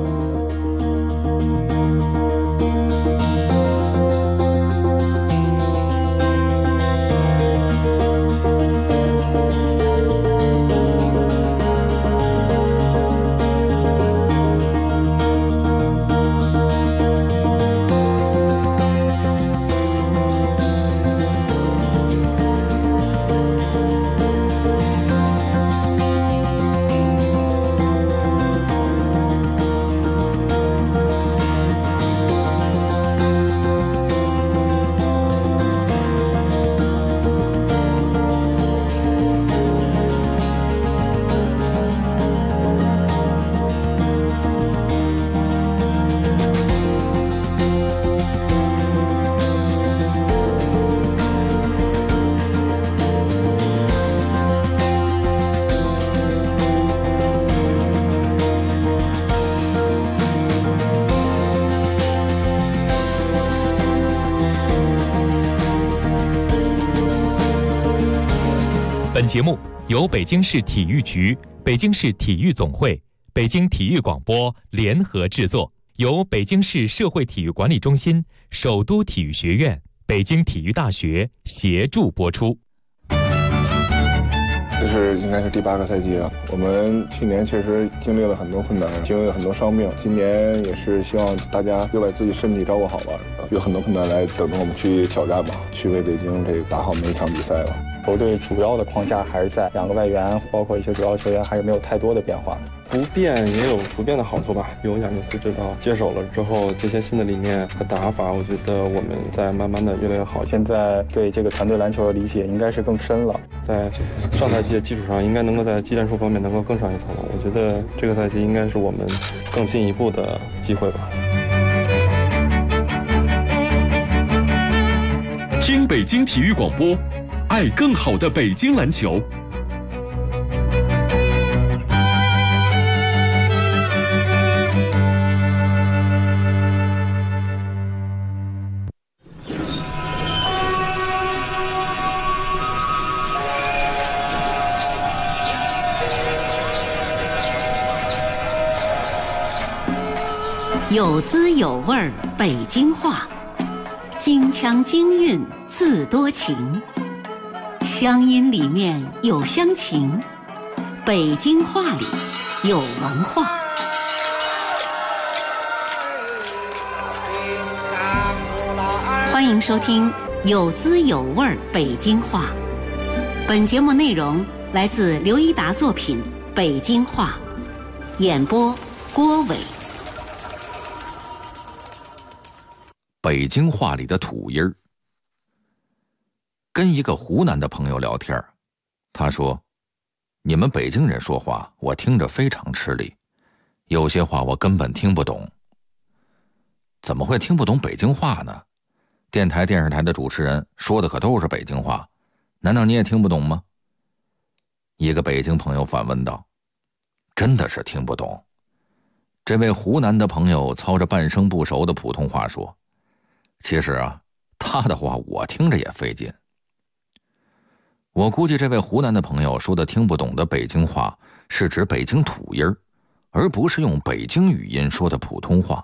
本节目由北京市体育局、北京市体育总会、北京体育广播联合制作，由北京市社会体育管理中心、首都体育学院、北京体育大学协助播出。 这是应该是第8个赛季了。我们去年确实经历了很多困难，经历了很多伤病。今年也是希望大家又把自己身体照顾好吧，有很多困难来等着我们去挑战吧，去为北京这个打好每一场比赛吧。 球队主要的框架还是在2个外援，包括一些主要球员，还是没有太多的变化。 不变也有不变的好处吧。有亚尼斯指导接手了之后，这些新的理念和打法，我觉得我们在慢慢的越来越好。 现在对这个团队篮球的理解应该是更深了， 在上赛季的基础上，应该能够在技战术方面能够更上一层楼。我觉得这个赛季应该是我们更进一步的机会吧。 听北京体育广播，爱更好的北京篮球。 有滋有味儿北京话，京腔京韵字多情，乡音里面有乡情，北京话里有文化。欢迎收听有滋有味儿北京话。本节目内容来自刘一达作品《北京话》，演播郭伟。 北京话里的土音儿。跟一个湖南的朋友聊天，他说：“你们北京人说话，我听着非常吃力，有些话我根本听不懂。”怎么会听不懂北京话呢？电台、电视台的主持人说的可都是北京话，难道你也听不懂吗？一个北京朋友反问道：“真的是听不懂。”这位湖南的朋友操着半生不熟的普通话说：“其实啊，他的话我听着也费劲。”我估计这位湖南的朋友说的听不懂的北京话是指北京土音儿，而不是用北京语音说的普通话。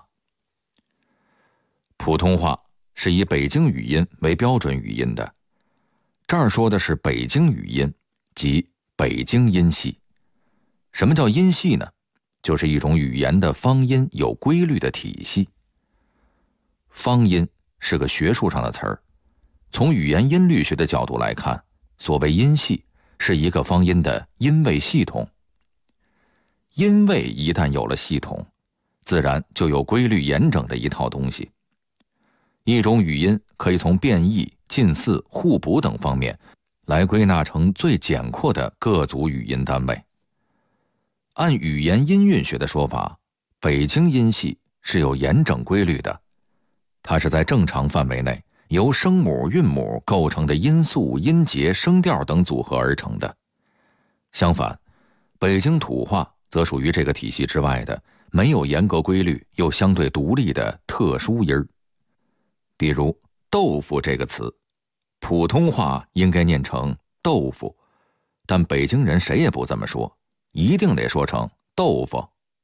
普通话是以北京语音为标准语音的，这儿说的是北京语音，即北京音系。什么叫音系呢？就是一种语言的方音有规律的体系。方音是个学术上的词儿，从语言音律学的角度来看，所谓音系是一个方音的音位系统。音位一旦有了系统，自然就有规律严整的一套东西。一种语音可以从变异、近似、互补等方面来归纳成最简括的各组语音单位。按语言音韵学的说法，北京音系是有严整规律的，它是在正常范围内由声母、韵母构成的音素、音节、声调等组合而成的。相反，北京土话则属于这个体系之外的没有严格规律又相对独立的特殊音儿。比如豆腐这个词，普通话应该念成豆腐，但北京人谁也不这么说，一定得说成豆腐。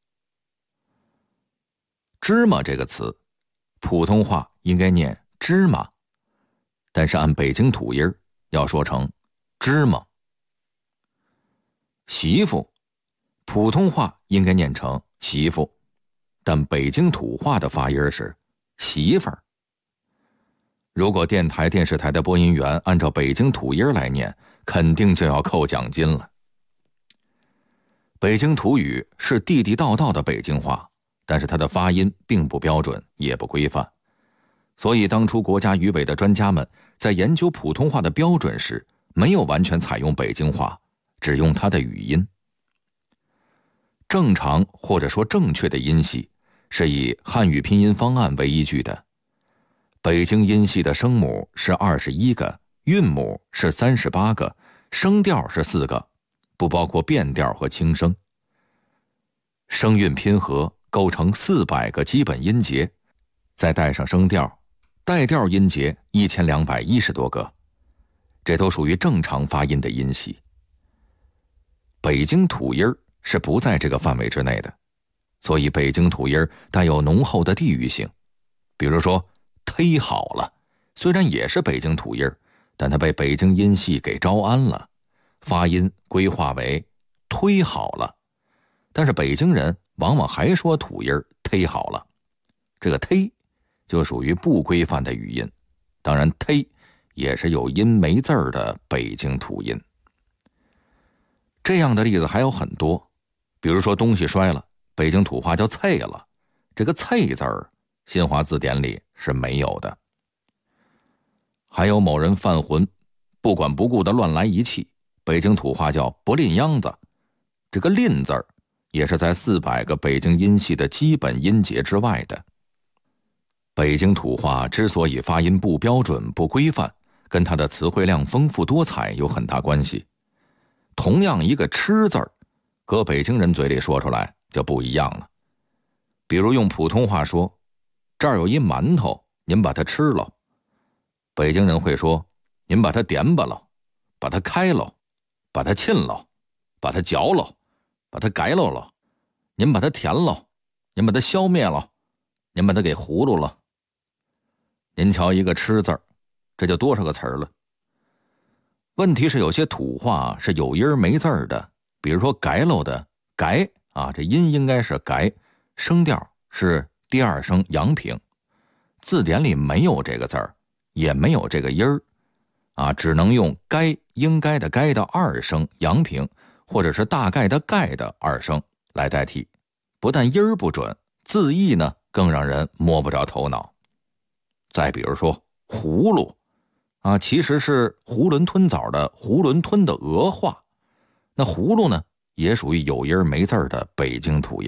芝麻这个词，普通话应该念芝麻，但是按北京土音儿要说成芝麻。媳妇，普通话应该念成媳妇，但北京土话的发音是媳妇儿。如果电台电视台的播音员按照北京土音来念，肯定就要扣奖金了。北京土语是地地道道的北京话，但是它的发音并不标准也不规范，所以当初国家语委的专家们在研究普通话的标准时，没有完全采用北京话，只用它的语音。正常或者说正确的音系是以汉语拼音方案为依据的。北京音系的声母是21个，韵母是38个，声调是4个，不包括变调和轻声。声韵拼合构成400个基本音节，再带上声调，带调音节1210多个，这都属于正常发音的音系。北京土音是不在这个范围之内的，所以北京土音带有浓厚的地域性。比如说忒好了，虽然也是北京土音，但它被北京音系给招安了，发音规划为忒好了，但是北京人往往还说土音忒好了，这个忒就属于不规范的语音，当然忒也是有音没字儿的北京土音。这样的例子还有很多，比如说东西摔了，北京土话叫啐了，这个啐字儿新华字典里是没有的。还有某人犯浑，不管不顾的乱来一气，北京土话叫不吝秧子，这个吝字儿也是在400个北京音系的基本音节之外的。北京土话之所以发音不标准不规范，跟它的词汇量丰富多彩有很大关系。同样一个吃字儿，搁北京人嘴里说出来就不一样了。比如用普通话说，这儿有一馒头，您把它吃了，北京人会说，您把它点吧了，把它开了，把它沁了，把它嚼了，把它改了，您把它填了，您把它消灭了，您把它给葫芦了。您瞧一个吃字儿，这就多少个词儿了。问题是有些土话是有音没字儿的，比如说改喽的改啊，这音应该是改，声调是第二声阳平，字典里没有这个字儿，也没有这个音儿啊，只能用该应该的该的二声阳平，或者是大概的概的二声来代替，不但音儿不准，字义呢更让人摸不着头脑。再比如说葫芦啊，其实是囫囵吞枣的囫囵吞的俄话，那葫芦呢也属于有音没字的北京土音。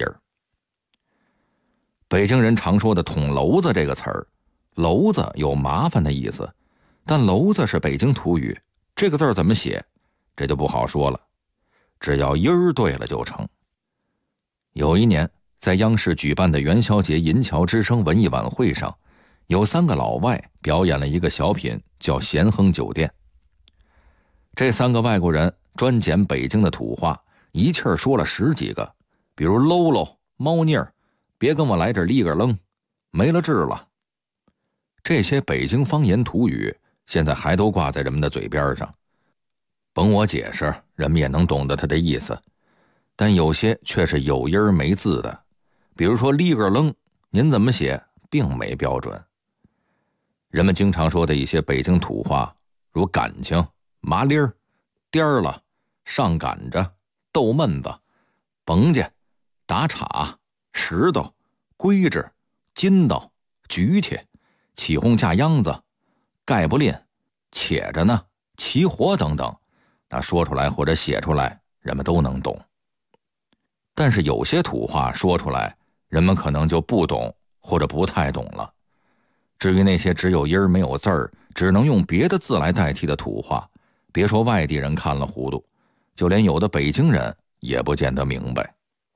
北京人常说的捅娄子这个词儿，娄子有麻烦的意思，但娄子是北京土语，这个字怎么写这就不好说了，只要音儿对了就成。有一年在央视举办的元宵节银桥之声文艺晚会上，有3个老外表演了一个小品叫咸亨酒店。这3个外国人专捡北京的土话，一气儿说了10几个，比如喽喽、猫腻儿、别跟我来这立个愣、没了治了。这些北京方言土语现在还都挂在人们的嘴边上，甭我解释，人们也能懂得它的意思，但有些却是有音没字的，比如说立个愣，您怎么写并没标准。人们经常说的一些北京土话，如感情、麻利儿、颠儿了、上赶着、逗闷子、甭去、打岔、石头、规制、筋道、举去、起哄架秧子、盖不吝、且着呢、起火等等，那说出来或者写出来人们都能懂。但是有些土话说出来人们可能就不懂或者不太懂了。至于那些只有音没有字儿，只能用别的字来代替的土话，别说外地人看了糊涂，就连有的北京人也不见得明白。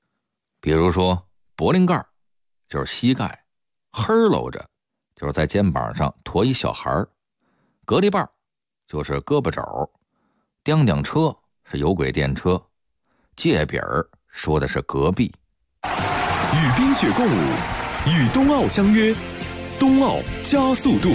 比如说柏林盖就是膝盖，黑搂着就是在肩膀上驮一小孩，隔离棒就是胳膊肘，叮叮车是有轨电车，界饼说的是隔壁。 与冰雪共舞，与冬奥相约，冬奥加速度。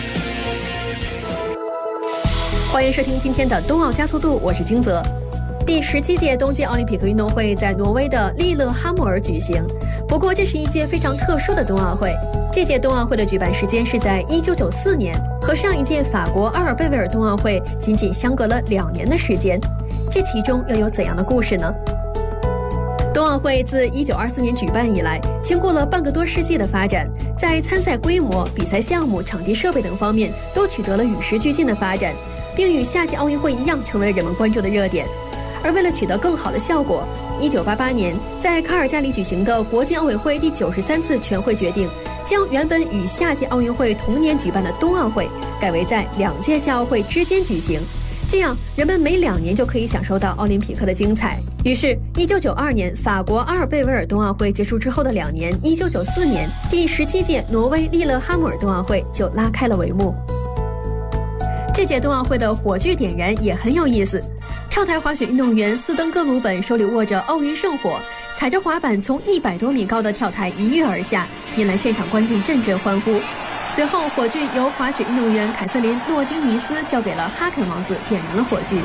欢迎收听今天的冬奥加速度，我是金泽。第17届冬季奥林匹克运动会在挪威的利勒哈默尔举行。不过，这是一届非常特殊的冬奥会。这届冬奥会的举办时间是在1994年，和上一届法国阿尔贝维尔冬奥会仅仅相隔了2年的时间。这其中又有怎样的故事呢？冬奥会自1924年举办以来，经过了半个多世纪的发展，在参赛规模、比赛项目、场地设备等方面都取得了与时俱进的发展，并与夏季奥运会一样成为了人们关注的热点。而为了取得更好的效果，1988年在卡尔加里举行的国际奥委会第93次全会决定，将原本与夏季奥运会同年举办的冬奥会改为在2届夏奥会之间举行，这样人们每2年就可以享受到奥林匹克的精彩。于是1992年法国阿尔贝维尔冬奥会结束之后的2年，1994年第17届挪威利勒哈默尔冬奥会就拉开了帷幕。这届冬奥会的火炬点燃也很有意思，跳台滑雪运动员斯登哥鲁本手里握着奥运圣火，踩着滑板从100多米高的跳台一跃而下，引来现场观众阵阵欢呼。随后火炬由滑雪运动员凯瑟琳·诺丁尼斯交给了哈肯王子，点燃了火炬。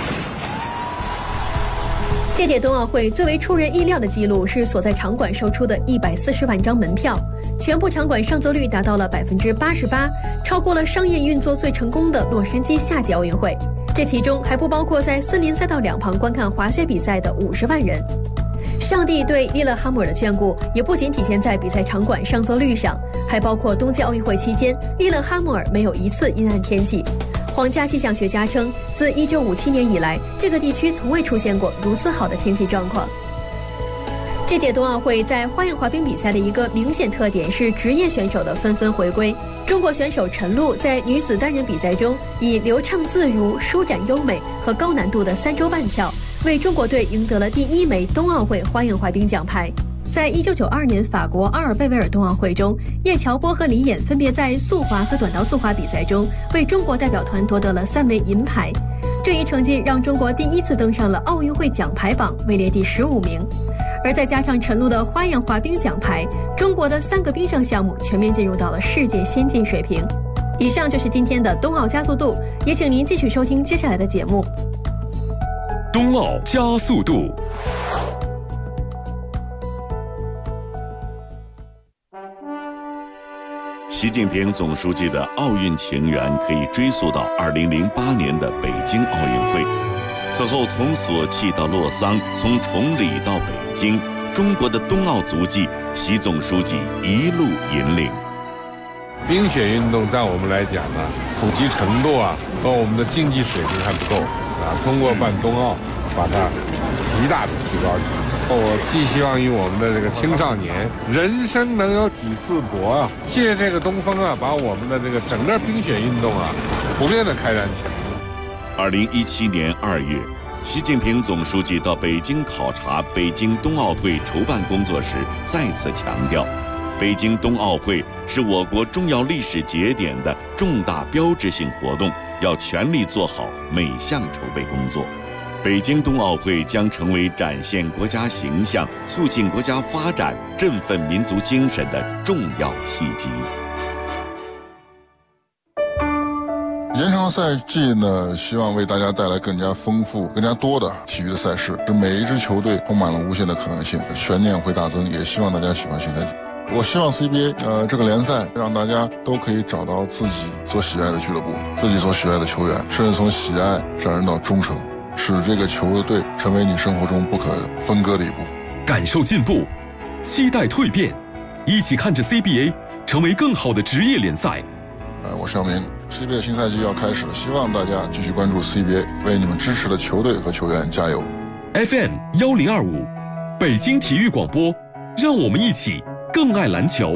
这届冬奥会最为出人意料的记录是所在场馆售出的140万张门票，全部场馆上座率达到了88%，超过了商业运作最成功的洛杉矶夏季奥运会。这其中还不包括在森林赛道2旁观看滑雪比赛的50万人。上帝对利勒哈默尔的眷顾也不仅体现在比赛场馆上座率上，还包括冬季奥运会期间利勒哈默尔没有一次阴暗天气。皇家气象学家称，自1957年以来，这个地区从未出现过如此好的天气状况。这届冬奥会在花样滑冰比赛的一个明显特点是职业选手的纷纷回归。中国选手陈露在女子单人比赛中以流畅自如、舒展优美和高难度的3周半跳，为中国队赢得了第1枚冬奥会花样滑冰奖牌。在1992年法国阿尔贝维尔冬奥会中，叶乔波和李演分别在速滑和短道速滑比赛中为中国代表团夺得了3枚银牌。这一成绩让中国第1次登上了奥运会奖牌榜，位列第15名。而再加上陈露的花样滑冰奖牌，中国的3个冰上项目全面进入到了世界先进水平。以上就是今天的冬奥加速度，也请您继续收听接下来的节目。 冬奥加速度。 习近平总书记的奥运情缘可以追溯到2008年的北京奥运会。此后，从索契到洛桑，从崇礼到北京，中国的冬奥足迹，习总书记一路引领。 冰雪运动在我们来讲呢，普及程度和我们的竞技水平还不够通过办冬奥，把它极大的提高起来。我寄希望于我们的这个青少年，人生能有几次搏借这个东风把我们的这个整个冰雪运动普遍的开展起来。 2017年2月，习近平总书记到北京考察北京冬奥会筹办工作时，再次强调，北京冬奥会是我国重要历史节点的重大标志性活动，要全力做好每项筹备工作。北京冬奥会将成为展现国家形象、促进国家发展、振奋民族精神的重要契机。 延长赛季呢，希望为大家带来更加丰富、更加多的体育的赛事，使每一支球队充满了无限的可能性，悬念会大增。也希望大家喜欢新赛季。我希望 CBA 这个联赛让大家都可以找到自己所喜爱的俱乐部、自己所喜爱的球员，甚至从喜爱上升到忠诚，使这个球队成为你生活中不可分割的一部分。 感受进步，期待蜕变，一起看着 CBA 成为更好的职业联赛。 我是姚明。CBA 新赛季要开始了，希望大家继续关注 CBA， 为你们支持的球队和球员加油。 FM 1025，北京体育广播，让我们一起更爱篮球。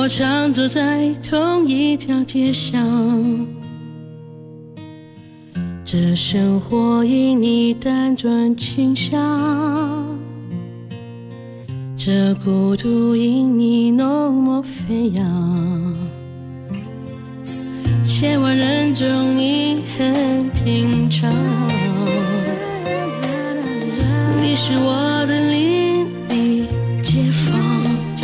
常走在同一条街上，这生活因你辗转倾向，这孤独因你浓墨飞扬。千万人中你很平常，你是我的邻里街坊，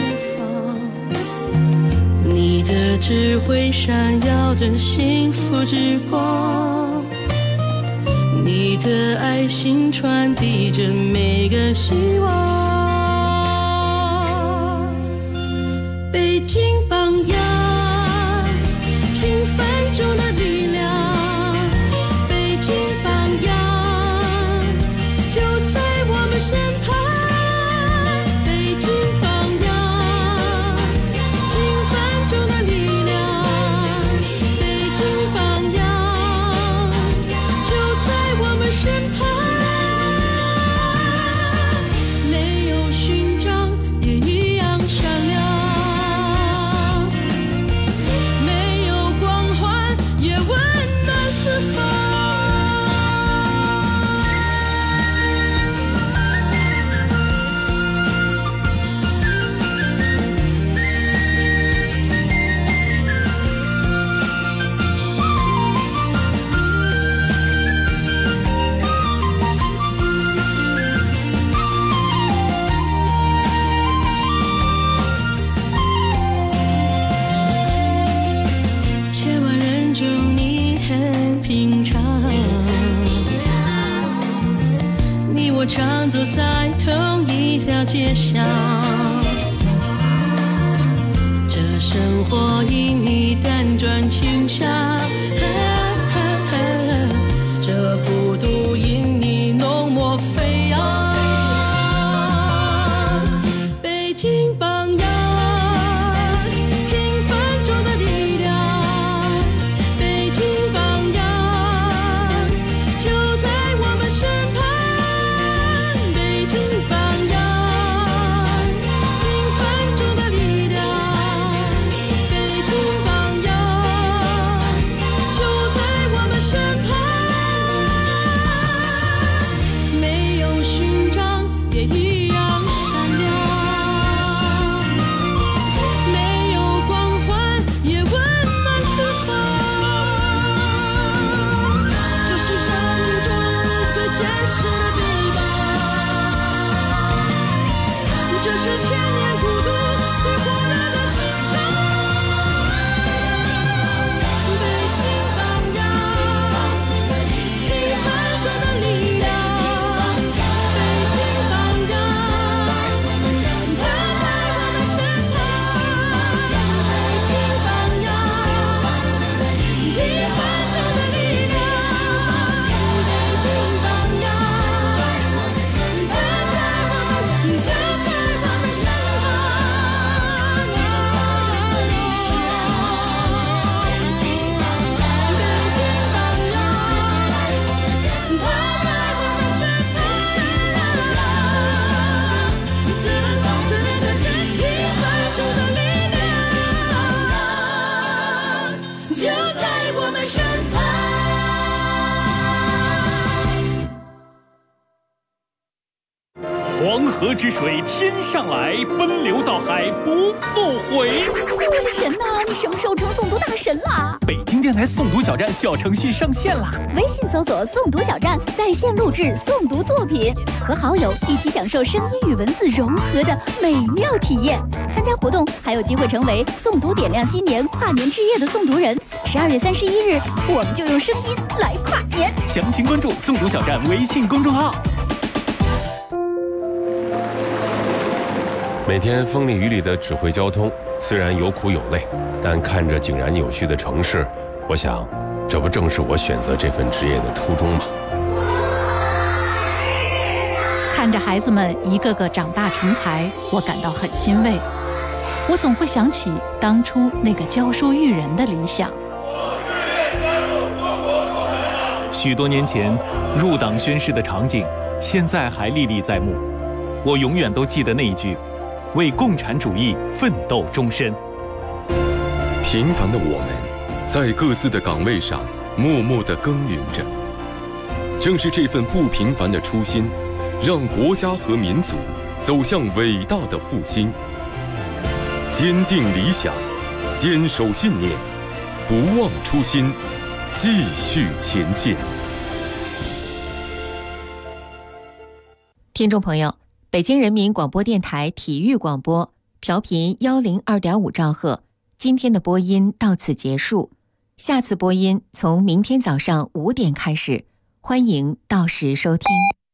你的智慧闪耀着幸福之光，你的爱心传递着每个希望。北京榜样，平凡中的力量，北京榜样就在我们身旁。北京榜样，平凡中的力量，北京榜样就在我们身旁。没有勋章也一样闪亮，没有光环也温暖四方。千万人中你很平常，你我常走在同一条街上，这生活因你辗转倾向，这孤独因你浓墨飞扬。北京榜样，平凡中的力量，北京榜样就在我们身旁。北京榜样，平凡中的力量，北京榜样就在我们身旁。没有勋章也一样闪亮，没有光环也温暖四方。这是生命中最真实的臂膀，这是千年孤独最火热的心肠。北京榜样，平凡中的力量，北京榜样就在我们身旁。北京榜样，平凡中的力量，北京榜样就在我们身旁。 黄河之水天上来，奔流到海不复回。 鬼神呐，你什么时候成诵读大神啦？ 北京电台诵读小站小程序上线啦！ 微信搜索“诵读小站”，在线录制诵读作品，和好友一起享受声音与文字融合的美妙体验。参加活动还有机会成为诵读点亮新年跨年之夜的诵读人。12月31日，我们就用声音来跨年。 详情关注诵读小站微信公众号。 每天风里雨里的指挥交通，虽然有苦有累，但看着井然有序的城市，我想，这不正是我选择这份职业的初衷吗？ 看着孩子们一个个长大成才，我感到很欣慰。我总会想起当初那个教书育人的理想。 许多年前入党宣誓的场景，现在还历历在目。我永远都记得那一句：为共产主义奋斗终身。 平凡的我们，在各自的岗位上默默地耕耘着。正是这份不平凡的初心，让国家和民族走向伟大的复兴。坚定理想，坚守信念，不忘初心，继续前进。 听众朋友，北京人民广播电台体育广播，调频102.5兆赫。今天的播音到此结束，下次播音从明天早上5点开始，欢迎到时收听。